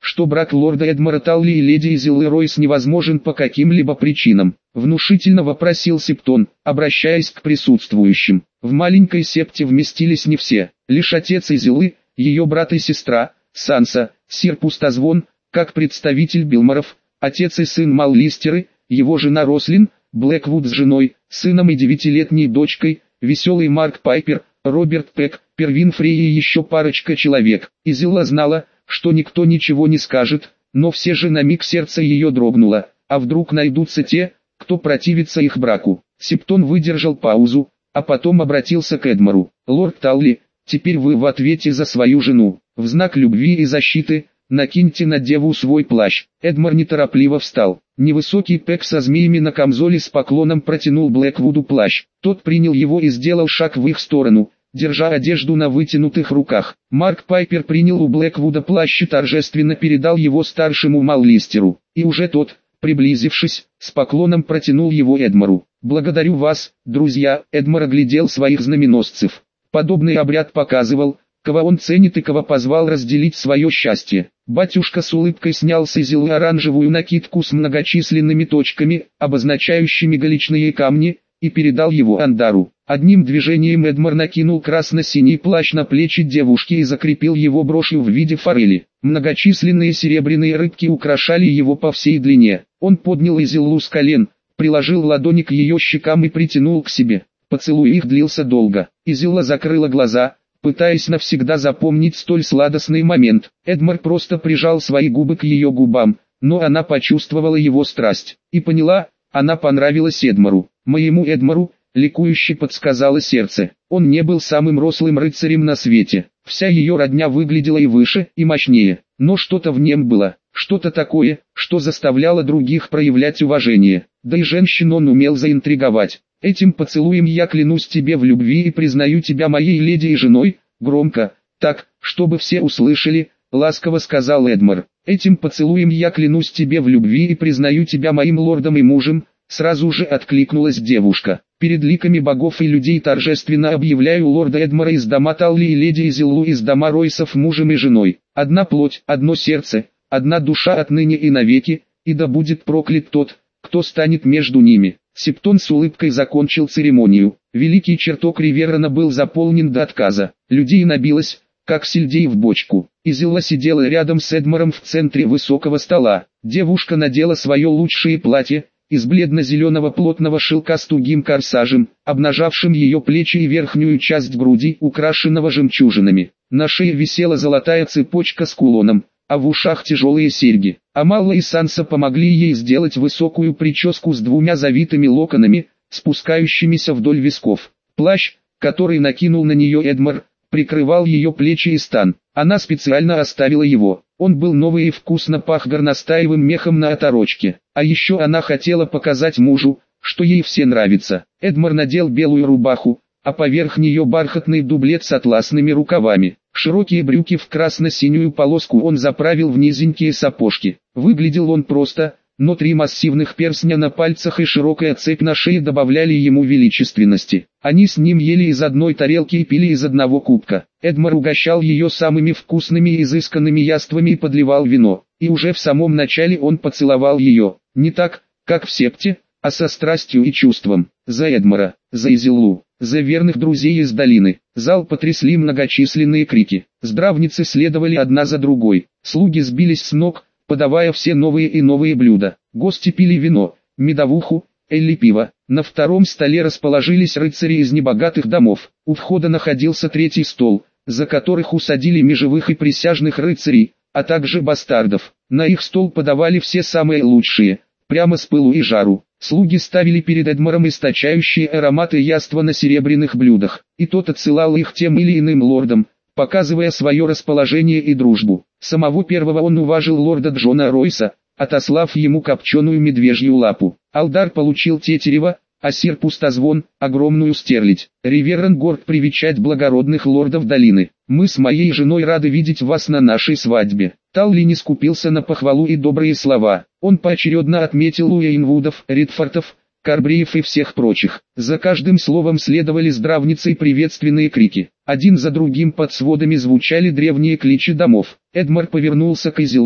что брак лорда Эдмара Талли и леди Изиллы Ройс невозможен по каким-либо причинам. Внушительно вопросил Септон, обращаясь к присутствующим. В маленькой септе вместились не все, лишь отец Изиллы, ее брат и сестра, Санса, сир Пустозвон, как представитель Билморов, отец и сын Маллистеры, его жена Рослин, Блэквуд с женой, сыном и 9-летней дочкой, веселый Марк Пайпер, Роберт Пек, Первин Фрей и еще парочка человек. Изилла знала, что никто ничего не скажет, но все же на миг сердце ее дрогнуло, а вдруг найдутся те, кто противится их браку. Септон выдержал паузу, а потом обратился к Эдмару. «Лорд Талли, теперь вы в ответе за свою жену. В знак любви и защиты, накиньте на деву свой плащ». Эдмар неторопливо встал. Невысокий Пек со змеями на камзоле с поклоном протянул Блэквуду плащ. Тот принял его и сделал шаг в их сторону, держа одежду на вытянутых руках. Марк Пайпер принял у Блэквуда плащ и торжественно передал его старшему Маллистеру. И уже тот, приблизившись, с поклоном протянул его Эдмару. «Благодарю вас, друзья», — Эдмар оглядел своих знаменосцев. Подобный обряд показывал, кого он ценит и кого позвал разделить свое счастье. Батюшка с улыбкой снял с Изиллы оранжевую накидку с многочисленными точками, обозначающими галечные камни, и передал его Андару. Одним движением Эдмар накинул красно-синий плащ на плечи девушки и закрепил его брошью в виде форели. Многочисленные серебряные рыбки украшали его по всей длине. Он поднял Изиллу с колен, приложил ладони к ее щекам и притянул к себе. Поцелуй их длился долго. Изилла закрыла глаза, пытаясь навсегда запомнить столь сладостный момент. Эдмар просто прижал свои губы к ее губам, но она почувствовала его страсть. И поняла, она понравилась Эдмару. «Моему Эдмару», — ликующе подсказало сердце. Он не был самым рослым рыцарем на свете. Вся ее родня выглядела и выше, и мощнее. Но что-то в нем было, что-то такое, что заставляло других проявлять уважение. Да и женщин он умел заинтриговать. «Этим поцелуем я клянусь тебе в любви и признаю тебя моей леди и женой», громко, так, чтобы все услышали, ласково сказал Эдмар. «Этим поцелуем я клянусь тебе в любви и признаю тебя моим лордом и мужем», сразу же откликнулась девушка. «Перед ликами богов и людей торжественно объявляю лорда Эдмара из дома Талли и леди Изиллу из дома Ройсов мужем и женой. Одна плоть, одно сердце, одна душа отныне и навеки, и да будет проклят тот, кто станет между ними». Септон с улыбкой закончил церемонию. Великий чертог Риверона был заполнен до отказа. Людей набилось, как сельдей в бочку. Изилла сидела рядом с Эдмаром в центре высокого стола. Девушка надела свое лучшее платье, из бледно-зеленого плотного шелка с тугим корсажем, обнажавшим ее плечи и верхнюю часть груди, украшенного жемчужинами. На шее висела золотая цепочка с кулоном, а в ушах тяжелые серьги. Амалла и Санса помогли ей сделать высокую прическу с двумя завитыми локонами, спускающимися вдоль висков. Плащ, который накинул на нее Эдмар, прикрывал ее плечи и стан. Она специально оставила его. Он был новый и вкусно пах горностаевым мехом на оторочке. А еще она хотела показать мужу, что ей все нравится. Эдмар надел белую рубаху, а поверх нее бархатный дублет с атласными рукавами. Широкие брюки в красно-синюю полоску он заправил в низенькие сапожки. Выглядел он просто, но 3 массивных перстня на пальцах и широкая цепь на шее добавляли ему величественности. Они с ним ели из одной тарелки и пили из одного кубка. Эдмар угощал ее самыми вкусными и изысканными яствами и подливал вино. И уже в самом начале он поцеловал ее, не так, как в септе, а со страстью и чувством. За Эдмара, за Изиллу, за верных друзей из долины. Зал потрясли многочисленные крики. Здравницы следовали одна за другой. Слуги сбились с ног, подавая все новые и новые блюда. Гости пили вино, медовуху, элли пиво. На втором столе расположились рыцари из небогатых домов. У входа находился 3-й стол, за которых усадили межевых и присяжных рыцарей, а также бастардов. На их стол подавали все самые лучшие, прямо с пылу и жару. Слуги ставили перед Эдмаром источающие ароматы яства на серебряных блюдах, и тот отсылал их тем или иным лордам, показывая свое расположение и дружбу. Самого первого он уважил лорда Джона Ройса, отослав ему копченую медвежью лапу. Алдар получил тетерева, а сир Пустозвон – огромную стерлядь. Риверон горд привечать благородных лордов долины. «Мы с моей женой рады видеть вас на нашей свадьбе». Талли не скупился на похвалу и добрые слова. Он поочередно отметил Уэйнвудов, Ридфортов, Карбриев и всех прочих. За каждым словом следовали здравницы и приветственные крики. Один за другим под сводами звучали древние кличи домов. Эдмар повернулся к Изилле,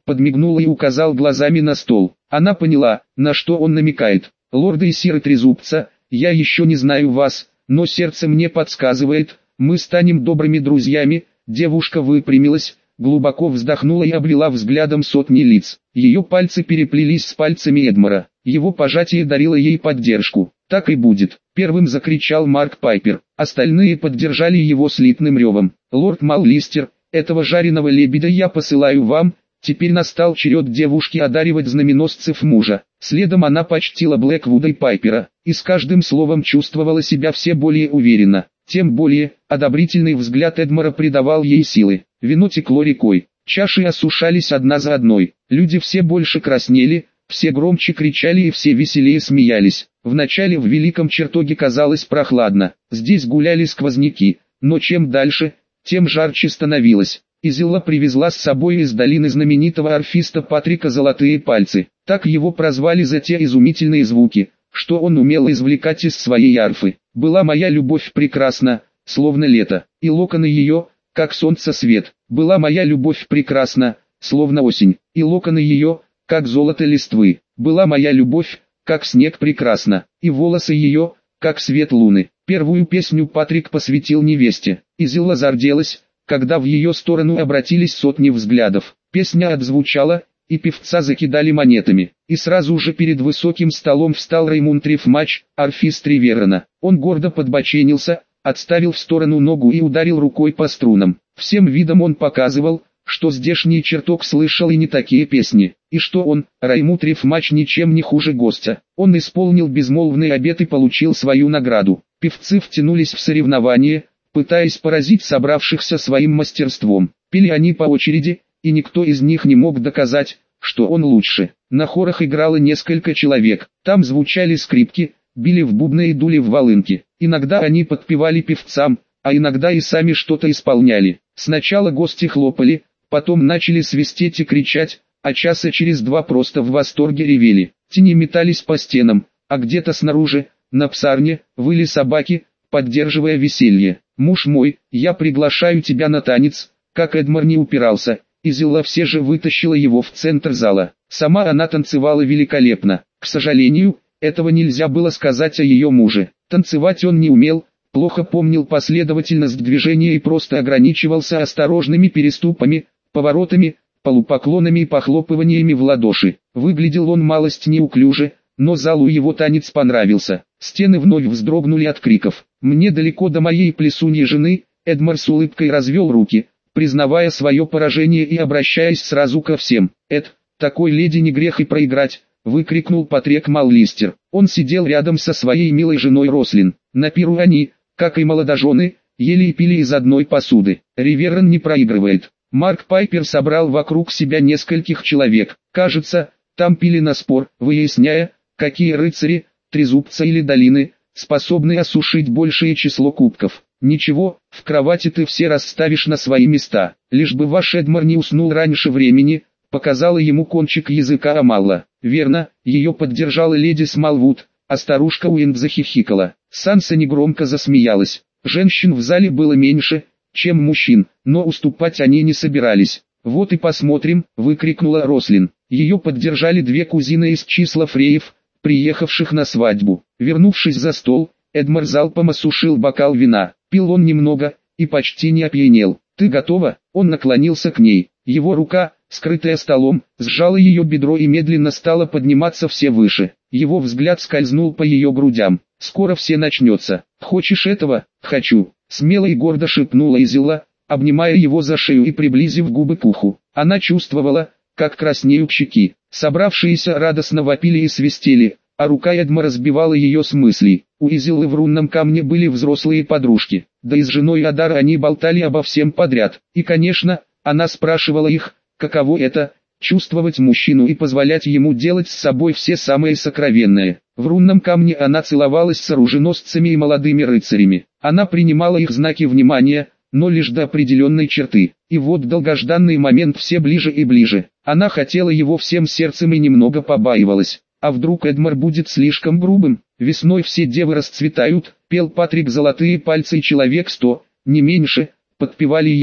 подмигнул и указал глазами на стол. Она поняла, на что он намекает. «Лорды и сиры Трезубца, я еще не знаю вас, но сердце мне подсказывает, мы станем добрыми друзьями». Девушка выпрямилась, глубоко вздохнула и обвела взглядом сотни лиц. Ее пальцы переплелись с пальцами Эдмара. Его пожатие дарило ей поддержку. «Так и будет», — первым закричал Марк Пайпер. Остальные поддержали его слитным ревом. «Лорд Маллистер, этого жареного лебедя я посылаю вам». Теперь настал черед девушки одаривать знаменосцев мужа. Следом она почтила Блэквуда и Пайпера, и с каждым словом чувствовала себя все более уверенно. Тем более, одобрительный взгляд Эдмара придавал ей силы. Вино текло рекой, чаши осушались одна за одной. Люди все больше краснели, все громче кричали и все веселее смеялись. Вначале в великом чертоге казалось прохладно, здесь гуляли сквозняки, но чем дальше, тем жарче становилось. Изилла привезла с собой из долины знаменитого арфиста Патрика золотые пальцы. Так его прозвали за те изумительные звуки, что он умел извлекать из своей арфы. Была моя любовь прекрасна, словно лето, и локоны ее, как солнце свет. Была моя любовь прекрасна, словно осень, и локоны ее, как золото листвы. Была моя любовь, как снег прекрасна, и волосы ее, как свет луны. Первую песню Патрик посвятил невесте. Изилла зарделась, когда в ее сторону обратились сотни взглядов. Песня отзвучала, и певца закидали монетами. И сразу же перед высоким столом встал Раймунд Рифмач, арфист Риверона. Он гордо подбоченился, отставил в сторону ногу и ударил рукой по струнам. Всем видом он показывал, что здешний чертог слышал и не такие песни, и что он, Раймунд Рифмач, ничем не хуже гостя. Он исполнил безмолвный обет и получил свою награду. Певцы втянулись в соревнование, пытаясь поразить собравшихся своим мастерством. Пели они по очереди, и никто из них не мог доказать, что он лучше. На хорах играло несколько человек, там звучали скрипки, били в бубны и дули в волынки. Иногда они подпевали певцам, а иногда и сами что-то исполняли. Сначала гости хлопали, потом начали свистеть и кричать, а часа через два просто в восторге ревели. Тени метались по стенам, а где-то снаружи, на псарне, выли собаки, поддерживая веселье. «Муж мой, я приглашаю тебя на танец», как Эдмар не упирался, Изилла все же вытащила его в центр зала. Сама она танцевала великолепно. К сожалению, этого нельзя было сказать о ее муже. Танцевать он не умел, плохо помнил последовательность движения и просто ограничивался осторожными переступами, поворотами, полупоклонами и похлопываниями в ладоши. Выглядел он малость неуклюже, но залу его танец понравился. Стены вновь вздрогнули от криков. «Мне далеко до моей плесуньей жены», Эдмар с улыбкой развел руки, признавая свое поражение и обращаясь сразу ко всем. «Эд, такой леди не грех и проиграть», выкрикнул Патрик Маллистер. Он сидел рядом со своей милой женой Рослин. На пиру они, как и молодожены, ели и пили из одной посуды. Риверон не проигрывает. Марк Пайпер собрал вокруг себя нескольких человек. Кажется, там пили на спор, выясняя, какие рыцари, Трезубца или долины, способны осушить большее число кубков. «Ничего, в кровати ты все расставишь на свои места, лишь бы ваш Эдмар не уснул раньше времени», показала ему кончик языка Амалла. «Верно», ее поддержала леди Смолвуд, а старушка Уинд захихикала. Санса негромко засмеялась. Женщин в зале было меньше, чем мужчин, но уступать они не собирались. «Вот и посмотрим», выкрикнула Рослин. Ее поддержали две кузины из числа фреев, приехавших на свадьбу. Вернувшись за стол, Эдмар залпом осушил бокал вина. Пил он немного, и почти не опьянел. «Ты готова?» Он наклонился к ней. Его рука, скрытая столом, сжала ее бедро и медленно стала подниматься все выше. Его взгляд скользнул по ее грудям. «Скоро все начнется. Хочешь этого?» «Хочу», смело и гордо шепнула Изилла, обнимая его за шею и приблизив губы к уху. Она чувствовала, как краснеют щеки. Собравшиеся радостно вопили и свистели, а рука Эдмара сбивала ее с мыслей. У Изиллы в рунном камне были взрослые подружки, да и с женой Адара они болтали обо всем подряд. И конечно, она спрашивала их, каково это – чувствовать мужчину и позволять ему делать с собой все самое сокровенное. В рунном камне она целовалась с оруженосцами и молодыми рыцарями. Она принимала их знаки внимания, но лишь до определенной черты. И вот долгожданный момент все ближе и ближе. Она хотела его всем сердцем и немного побаивалась. А вдруг Эдмар будет слишком грубым? «Весной все девы расцветают», пел Патрик «Золотые пальцы» и человек 100, не меньше, подпевали ему.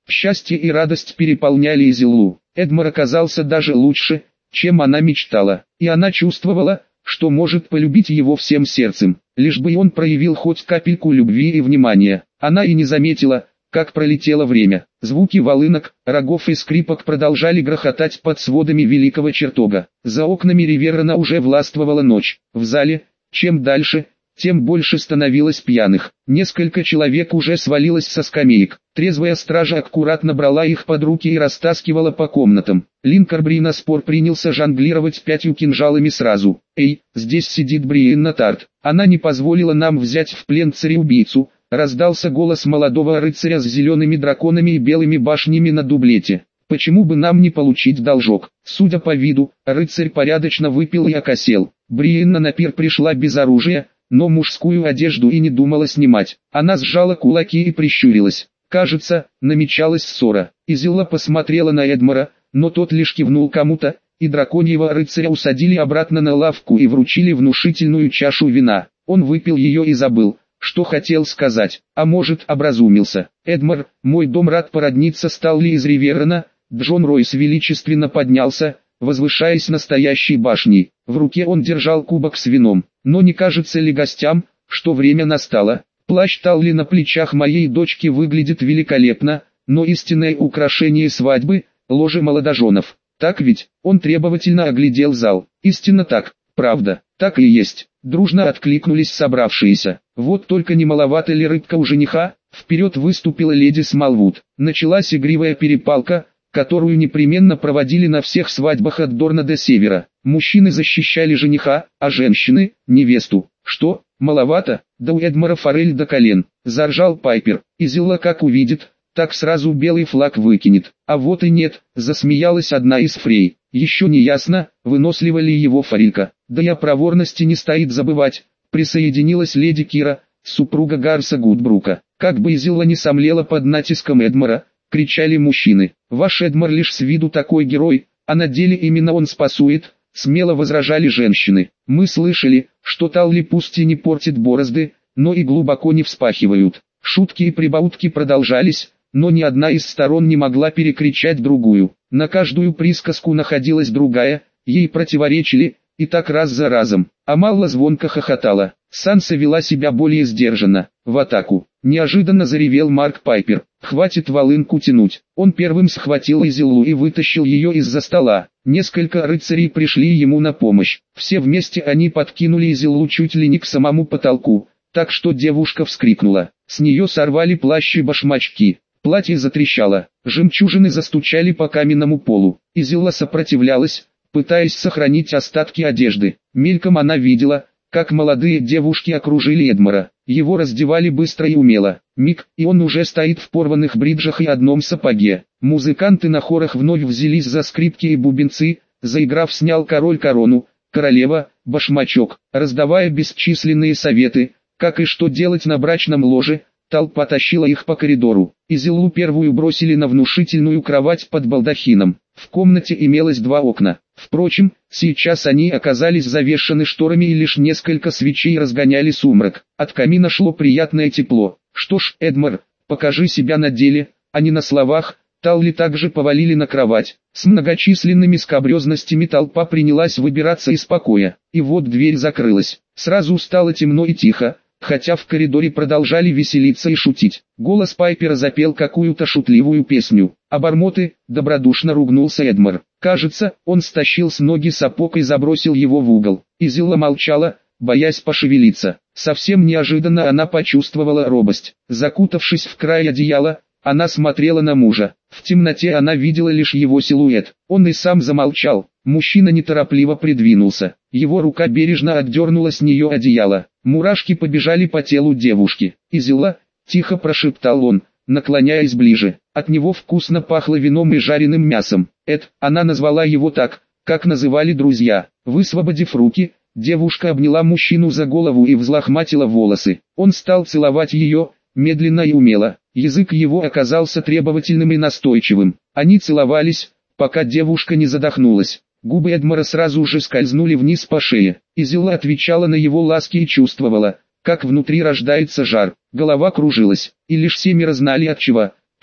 Счастье и радость переполняли Изиллу. Эдмар оказался даже лучше, чем она мечтала, и она чувствовала, что может полюбить его всем сердцем, лишь бы он проявил хоть капельку любви и внимания. Она и не заметила, как пролетело время. Звуки волынок, рогов и скрипок продолжали грохотать под сводами великого чертога. За окнами Риверана уже властвовала ночь. В зале, чем дальше, тем больше становилось пьяных. Несколько человек уже свалилось со скамеек. Трезвая стража аккуратно брала их под руки и растаскивала по комнатам. Линкор Бринаспор принялся жонглировать 5 кинжалами сразу. «Эй, здесь сидит Бриенна Тарт. Она не позволила нам взять в плен цареубийцу», — раздался голос молодого рыцаря с зелеными драконами и белыми башнями на дублете. «Почему бы нам не получить должок?» Судя по виду, рыцарь порядочно выпил и окосел. Бриенна на пир пришла без оружия, но мужскую одежду и не думала снимать. Она сжала кулаки и прищурилась. Кажется, намечалась ссора. Изилла посмотрела на Эдмара, но тот лишь кивнул кому-то, и драконьего рыцаря усадили обратно на лавку и вручили внушительную чашу вина. Он выпил ее и забыл, что хотел сказать, а может образумился. «Эдмар, мой дом рад породниться с Талли из Риверана». Джон Ройс величественно поднялся, возвышаясь настоящей башней. В руке он держал кубок с вином. «Но не кажется ли гостям, что время настало? Плащ Талли на плечах моей дочки выглядит великолепно, но истинное украшение свадьбы – ложе молодоженов. Так ведь?» Он требовательно оглядел зал. «Истинно так, правда, так и есть», – дружно откликнулись собравшиеся. «Вот только не маловато ли рыбка у жениха?» Вперед выступила леди Смолвуд. Началась игривая перепалка, которую непременно проводили на всех свадьбах от Дорна до Севера. Мужчины защищали жениха, а женщины – невесту. «Что, маловато? Да у Эдмара форель до колен», – заржал Пайпер. «Изилла как увидит, так сразу белый флаг выкинет». «А вот и нет», – засмеялась одна из фрей. «Еще не ясно, вынослива ли его форелька». «Да и о проворности не стоит забывать», – присоединилась леди Кира, супруга Гарса Гудбрука. «Как бы Изилла не сомлела под натиском Эдмара», — кричали мужчины. «Ваш Эдмар лишь с виду такой герой, а на деле именно он спасует», — смело возражали женщины. «Мы слышали, что Талли пусть и не портит борозды, но и глубоко не вспахивают». Шутки и прибаутки продолжались, но ни одна из сторон не могла перекричать другую. На каждую присказку находилась другая, ей противоречили, и так раз за разом. Амалла звонко хохотала. Санса вела себя более сдержанно. «В атаку!» Неожиданно заревел Марк Пайпер. «Хватит волынку тянуть!» Он первым схватил Изиллу и вытащил ее из-за стола. Несколько рыцарей пришли ему на помощь. Все вместе они подкинули Изиллу чуть ли не к самому потолку, так что девушка вскрикнула. С нее сорвали плащ и башмачки. Платье затрещало. Жемчужины застучали по каменному полу. Изилла сопротивлялась, пытаясь сохранить остатки одежды. Мельком она видела, как молодые девушки окружили Эдмара. Его раздевали быстро и умело. Миг, и он уже стоит в порванных бриджах и одном сапоге. Музыканты на хорах вновь взялись за скрипки и бубенцы, заиграв снял король корону, королева, башмачок, раздавая бесчисленные советы, как и что делать на брачном ложе. Толпа тащила их по коридору. Изиллу первую бросили на внушительную кровать под балдахином. В комнате имелось 2 окна. Впрочем, сейчас они оказались завешаны шторами и лишь несколько свечей разгоняли сумрак. От камина шло приятное тепло. «Что ж, Эдмар, покажи себя на деле, а не на словах». Талли также повалили на кровать. С многочисленными скабрезностями толпа принялась выбираться из покоя. И вот дверь закрылась. Сразу стало темно и тихо, хотя в коридоре продолжали веселиться и шутить. Голос Пайпера запел какую-то шутливую песню. «Обормоты!» — добродушно ругнулся Эдмар. Кажется, он стащил с ноги сапог и забросил его в угол. Изилла молчала, боясь пошевелиться. Совсем неожиданно она почувствовала робость. Закутавшись в край одеяла, она смотрела на мужа. В темноте она видела лишь его силуэт. Он и сам замолчал. Мужчина неторопливо придвинулся. Его рука бережно отдернула с нее одеяло. Мурашки побежали по телу девушки. «Изилла», — тихо прошептал он, наклоняясь ближе. От него вкусно пахло вином и жареным мясом. Она назвала его так, как называли друзья. Высвободив руки, девушка обняла мужчину за голову и взлохматила волосы. Он стал целовать ее, медленно и умело. Язык его оказался требовательным и настойчивым. Они целовались, пока девушка не задохнулась. Губы Эдмара сразу же скользнули вниз по шее. Изилла отвечала на его ласки и чувствовала, как внутри рождается жар. Голова кружилась, и лишь 7 знали отчего.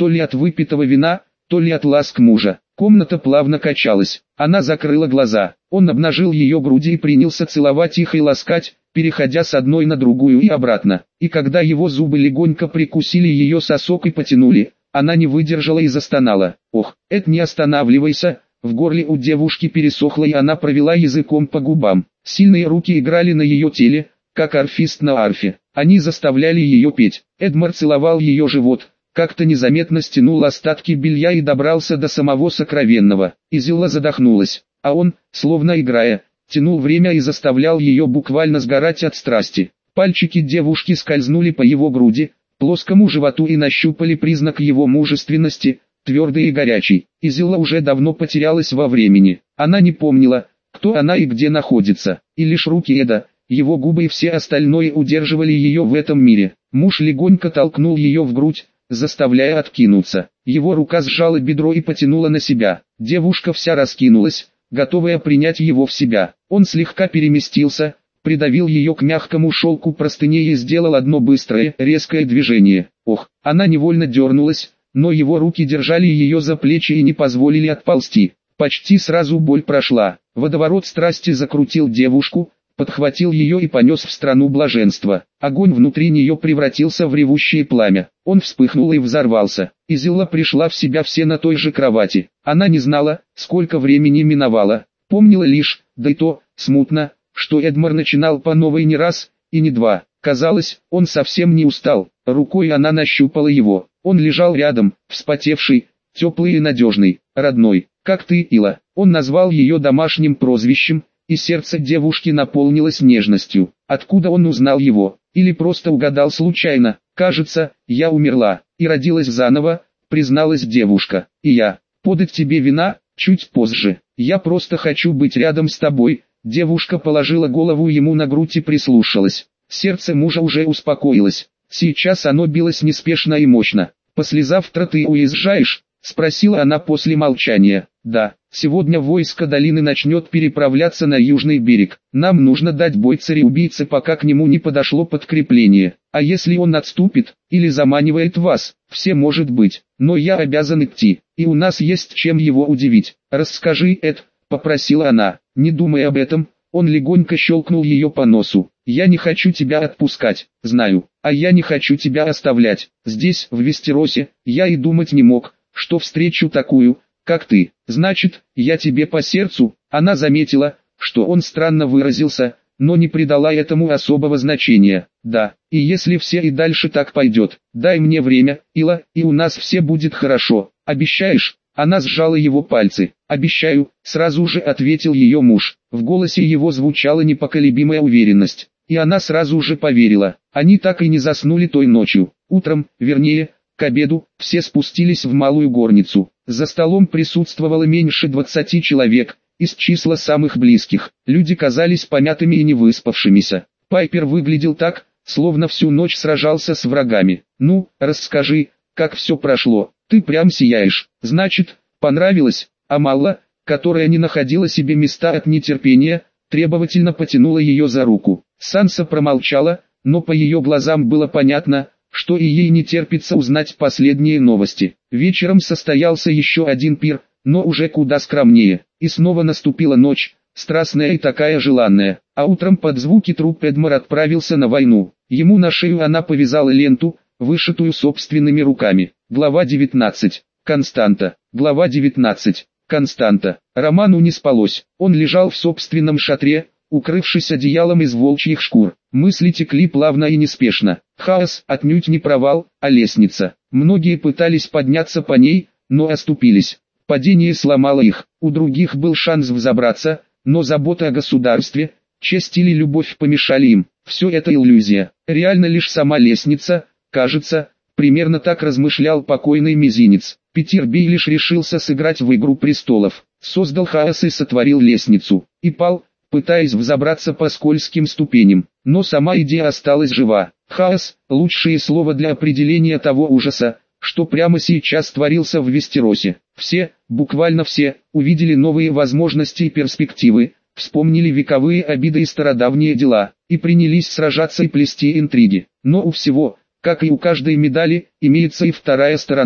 то ли от выпитого вина, то ли от ласк мужа. Комната плавно качалась. Она закрыла глаза. Он обнажил ее груди и принялся целовать их и ласкать, переходя с одной на другую и обратно. И когда его зубы легонько прикусили ее сосок и потянули, она не выдержала и застонала. «Ох, Эд, не останавливайся!» В горле у девушки пересохло, и она провела языком по губам. Сильные руки играли на ее теле, как арфист на арфе. Они заставляли ее петь. Эдмар целовал ее живот, как-то незаметно стянул остатки белья и добрался до самого сокровенного. Изилла задохнулась, а он, словно играя, тянул время и заставлял ее буквально сгорать от страсти. Пальчики девушки скользнули по его груди, плоскому животу и нащупали признак его мужественности, твердый и горячий. Изилла уже давно потерялась во времени. Она не помнила, кто она и где находится, и лишь руки Эда, его губы и все остальное удерживали ее в этом мире. Муж легонько толкнул ее в грудь, заставляя откинуться. Его рука сжала бедро и потянула на себя. Девушка вся раскинулась, готовая принять его в себя. Он слегка переместился, придавил ее к мягкому шелку простыней и сделал одно быстрое, резкое движение. Ох, она невольно дернулась, но его руки держали ее за плечи и не позволили отползти. Почти сразу боль прошла. Водоворот страсти закрутил девушку, подхватил ее и понес в страну блаженства. Огонь внутри нее превратился в ревущее пламя. Он вспыхнул и взорвался. Изилла пришла в себя все на той же кровати. Она не знала, сколько времени миновало. Помнила лишь, да и то, смутно, что Эдмар начинал по новой не раз, и не два. Казалось, он совсем не устал. Рукой она нащупала его. Он лежал рядом, вспотевший, теплый и надежный, родной. «Как ты, Ила?» Он назвал ее домашним прозвищем, и сердце девушки наполнилось нежностью. Откуда он узнал его? Или просто угадал случайно? «Кажется, я умерла и родилась заново», призналась девушка. «И я. Подать тебе вина? Чуть позже. Я просто хочу быть рядом с тобой». Девушка положила голову ему на грудь и прислушалась. Сердце мужа уже успокоилось. Сейчас оно билось неспешно и мощно. «Послезавтра ты уезжаешь?» — спросила она после молчания. «Да, сегодня войско долины начнет переправляться на южный берег. Нам нужно дать бой цареубийце, пока к нему не подошло подкрепление. А если он отступит, или заманивает вас, все может быть. Но я обязан идти, и у нас есть чем его удивить. Расскажи, Эд», — попросила она. Не думая об этом, он легонько щелкнул ее по носу. «Я не хочу тебя отпускать, знаю, а я не хочу тебя оставлять. Здесь, в Вестеросе, я и думать не мог, что встречу такую, как ты. Значит, я тебе по сердцу». Она заметила, что он странно выразился, но не придала этому особого значения. «Да, и если все и дальше так пойдет, дай мне время, Ила, и у нас все будет хорошо. Обещаешь?» Она сжала его пальцы. «Обещаю», — сразу же ответил ее муж. В голосе его звучала непоколебимая уверенность, и она сразу же поверила. Они так и не заснули той ночью. Утром, вернее, к обеду, все спустились в малую горницу. За столом присутствовало меньше 20 человек, из числа самых близких. Люди казались помятыми и невыспавшимися. Пайпер выглядел так, словно всю ночь сражался с врагами. «Ну, расскажи, как все прошло. Ты прям сияешь. Значит, понравилось?» Амалла, которая не находила себе места от нетерпения, требовательно потянула ее за руку. Санса промолчала, но по ее глазам было понятно, что и ей не терпится узнать последние новости. Вечером состоялся еще один пир, но уже куда скромнее. И снова наступила ночь, страстная и такая желанная. А утром под звуки труп Эдмар отправился на войну. Ему на шею она повязала ленту, вышитую собственными руками. Глава 19. Константа. Глава 19. Константа. Роману не спалось. Он лежал в собственном шатре, укрывшись одеялом из волчьих шкур. Мысли текли плавно и неспешно. Хаос отнюдь не провал, а лестница. Многие пытались подняться по ней, но оступились. Падение сломало их. У других был шанс взобраться, но забота о государстве, честь или любовь помешали им. Все это иллюзия. Реально лишь сама лестница, кажется. Примерно так размышлял покойный мизинец. Питер Бейлиш решился сыграть в «Игру престолов». Создал хаос и сотворил лестницу. И пал, пытаясь взобраться по скользким ступеням. Но сама идея осталась жива. Хаос – лучшее слово для определения того ужаса, что прямо сейчас творился в Вестеросе. Все, буквально все, увидели новые возможности и перспективы, вспомнили вековые обиды и стародавние дела, и принялись сражаться и плести интриги. Но у всего, как и у каждой медали, имеется и вторая сторона.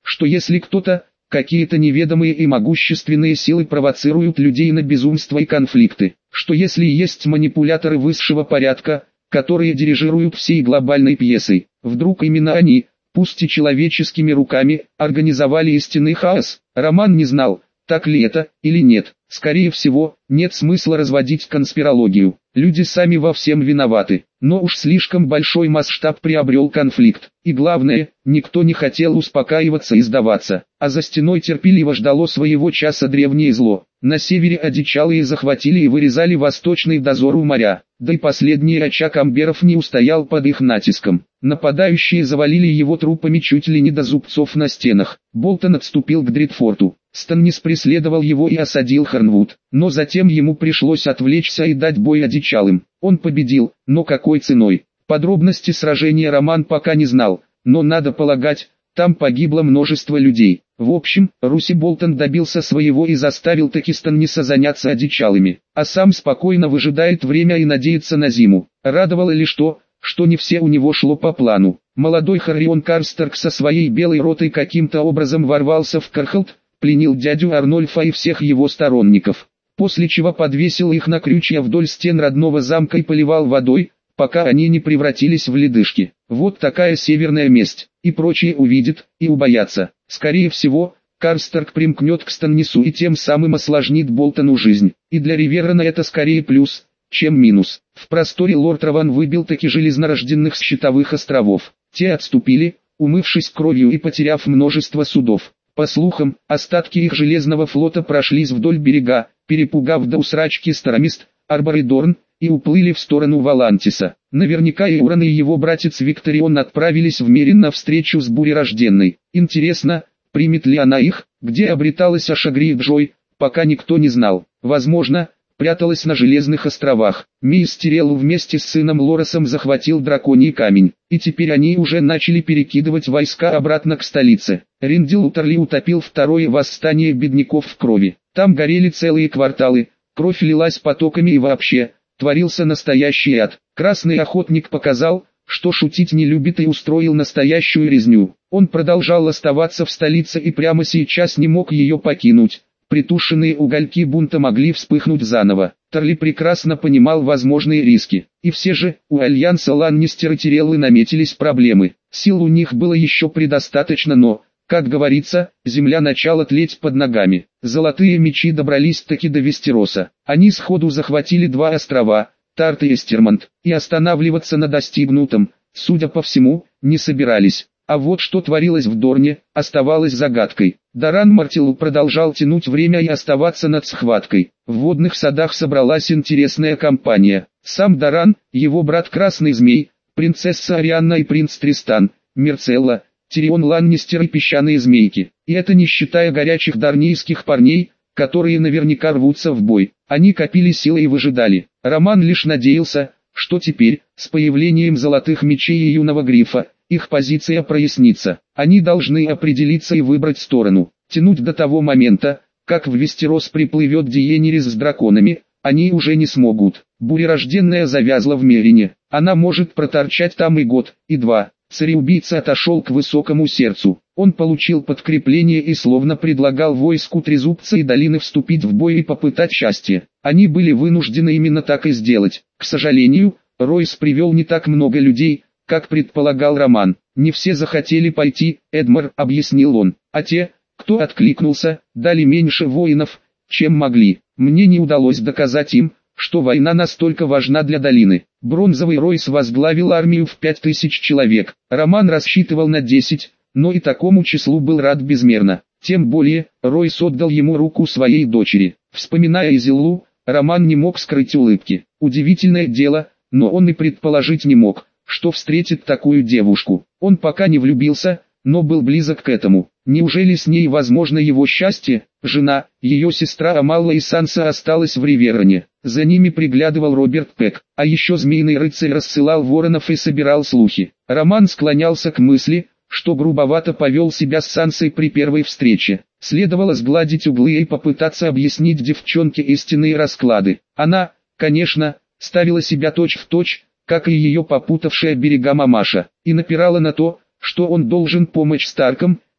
что если кто-то, какие-то неведомые и могущественные силы провоцируют людей на безумство и конфликты, что если есть манипуляторы высшего порядка, которые дирижируют всей глобальной пьесой, вдруг именно они, пусть и человеческими руками, организовали истинный хаос. Роман не знал, так ли это или нет. Скорее всего, нет смысла разводить конспирологию. Люди сами во всем виноваты. Но уж слишком большой масштаб приобрел конфликт. И главное, никто не хотел успокаиваться и сдаваться. А за стеной терпеливо ждало своего часа древнее зло. На севере одичалые захватили и вырезали восточный дозор у моря. Да и последний очаг амберов не устоял под их натиском. Нападающие завалили его трупами чуть ли не до зубцов на стенах. Болтон отступил к Дритфорту. Станнис преследовал его и осадил Хорнвуд, но затем ему пришлось отвлечься и дать бой одичалым. Он победил, но какой ценой? Подробности сражения Роман пока не знал, но надо полагать, там погибло множество людей. В общем, Руси Болтон добился своего и заставил таки Станниса заняться одичалыми, а сам спокойно выжидает время и надеется на зиму. Радовало лишь то, что не все у него шло по плану. Молодой Харрион Карстерк со своей белой ротой каким-то образом ворвался в Кархолд, пленил дядю Арнольфа и всех его сторонников, после чего подвесил их на крючья вдоль стен родного замка и поливал водой, пока они не превратились в ледышки. Вот такая северная месть, и прочие увидят и убоятся. Скорее всего, Карстерк примкнет к Станнису и тем самым осложнит Болтону жизнь, и для Риверрена это скорее плюс, чем минус. В просторе лорд Раван выбил таки железнорожденных с щитовых островов. Те отступили, умывшись кровью и потеряв множество судов. По слухам, остатки их железного флота прошлись вдоль берега, перепугав до усрачки Старомист, Арбор и Дорн, и уплыли в сторону Валантиса. Наверняка Иоран и его братец Викторион отправились в Мерин на встречу с Бурерожденной. Интересно, примет ли она их? Где обреталась Ашагри Джой, пока никто не знал. Возможно, пряталась на Железных островах. Миис Тиреллу вместе с сыном Лоросом захватил Драконий камень, и теперь они уже начали перекидывать войска обратно к столице. Риндил Утерли утопил второе восстание бедняков в крови. Там горели целые кварталы, кровь лилась потоками и вообще, творился настоящий ад. Красный охотник показал, что шутить не любит и устроил настоящую резню. Он продолжал оставаться в столице и прямо сейчас не мог ее покинуть. Притушенные угольки бунта могли вспыхнуть заново. Тарли прекрасно понимал возможные риски. И все же, у альянса Ланнистер и Тиреллы наметились проблемы. Сил у них было еще предостаточно, но, как говорится, земля начала тлеть под ногами. Золотые мечи добрались таки до Вестероса. Они сходу захватили 2 острова, Тарт и Эстермонт, и останавливаться на достигнутом, судя по всему, не собирались. А вот что творилось в Дорне, оставалось загадкой. Даран Мартилу продолжал тянуть время и оставаться над схваткой. В водных садах собралась интересная компания. Сам Даран, его брат Красный Змей, принцесса Арианна и принц Тристан, Мирцелла, Тирион Ланнистер и песчаные змейки. И это не считая горячих дарнийских парней, которые наверняка рвутся в бой. Они копили силы и выжидали. Роман лишь надеялся, что теперь, с появлением золотых мечей и юного грифа, их позиция прояснится. Они должны определиться и выбрать сторону. Тянуть до того момента, как в Вестерос приплывет Диенерис с драконами, они уже не смогут. Бурерожденная завязла в Мерине. Она может проторчать там и год, и 2. Цареубийца отошел к высокому сердцу. Он получил подкрепление и словно предлагал войску Трезубца и Долины вступить в бой и попытать счастье. Они были вынуждены именно так и сделать. К сожалению, Ройс привел не так много людей, как предполагал Роман. Не все захотели пойти, Эдмар, объяснил он. А те, кто откликнулся, дали меньше воинов, чем могли. Мне не удалось доказать им, что война настолько важна для долины. Бронзовый Ройс возглавил армию в 5000 человек. Роман рассчитывал на 10, но и такому числу был рад безмерно. Тем более, Ройс отдал ему руку своей дочери. Вспоминая Изиллу, Роман не мог скрыть улыбки. Удивительное дело, но он и предположить не мог, что встретит такую девушку. Он пока не влюбился, но был близок к этому. Неужели с ней возможно его счастье? Жена, ее сестра Амалла и Санса осталась в Риверроне. За ними приглядывал Роберт Пек. А еще Змеиный рыцарь рассылал воронов и собирал слухи. Роман склонялся к мысли, что грубовато повел себя с Сансой при первой встрече. Следовало сгладить углы и попытаться объяснить девчонке истинные расклады. Она, конечно, ставила себя точь-в-точь, как и ее попутавшая берега мамаша, и напирала на то, что он должен помочь Старкам,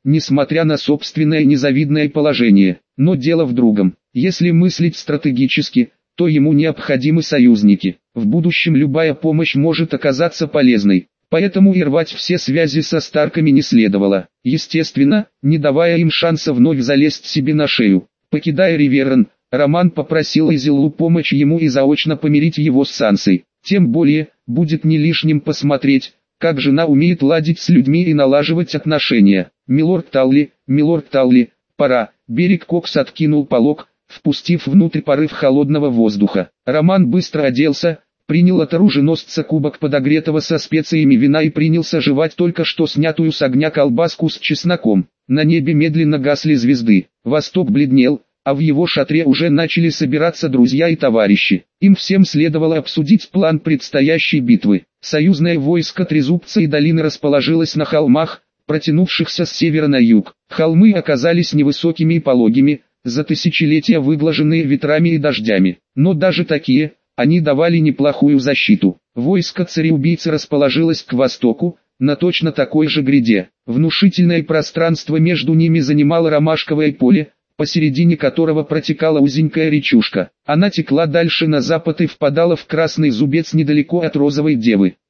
несмотря на собственное незавидное положение. Но дело в другом. Если мыслить стратегически, то ему необходимы союзники. В будущем любая помощь может оказаться полезной. Поэтому и рвать все связи со Старками не следовало. Естественно, не давая им шанса вновь залезть себе на шею. Покидая Риверн, Роман попросил Изиллу помочь ему и заочно помирить его с Сансой. Тем более, будет не лишним посмотреть, как жена умеет ладить с людьми и налаживать отношения. Милорд Талли, пора. Берег Кокс откинул полог, впустив внутрь порыв холодного воздуха. Роман быстро оделся, принял от оруженосца кубок подогретого со специями вина и принялся жевать только что снятую с огня колбаску с чесноком. На небе медленно гасли звезды. Восток бледнел, а в его шатре уже начали собираться друзья и товарищи. Им всем следовало обсудить план предстоящей битвы. Союзное войско Трезубца и долины расположилось на холмах, протянувшихся с севера на юг. Холмы оказались невысокими и пологими, за тысячелетия выглаженные ветрами и дождями. Но даже такие, они давали неплохую защиту. Войско цареубийцы расположилось к востоку, на точно такой же гряде. Внушительное пространство между ними занимало ромашковое поле, посередине которого протекала узенькая речушка. Она текла дальше на запад и впадала в Красный Зубец недалеко от Розовой Девы.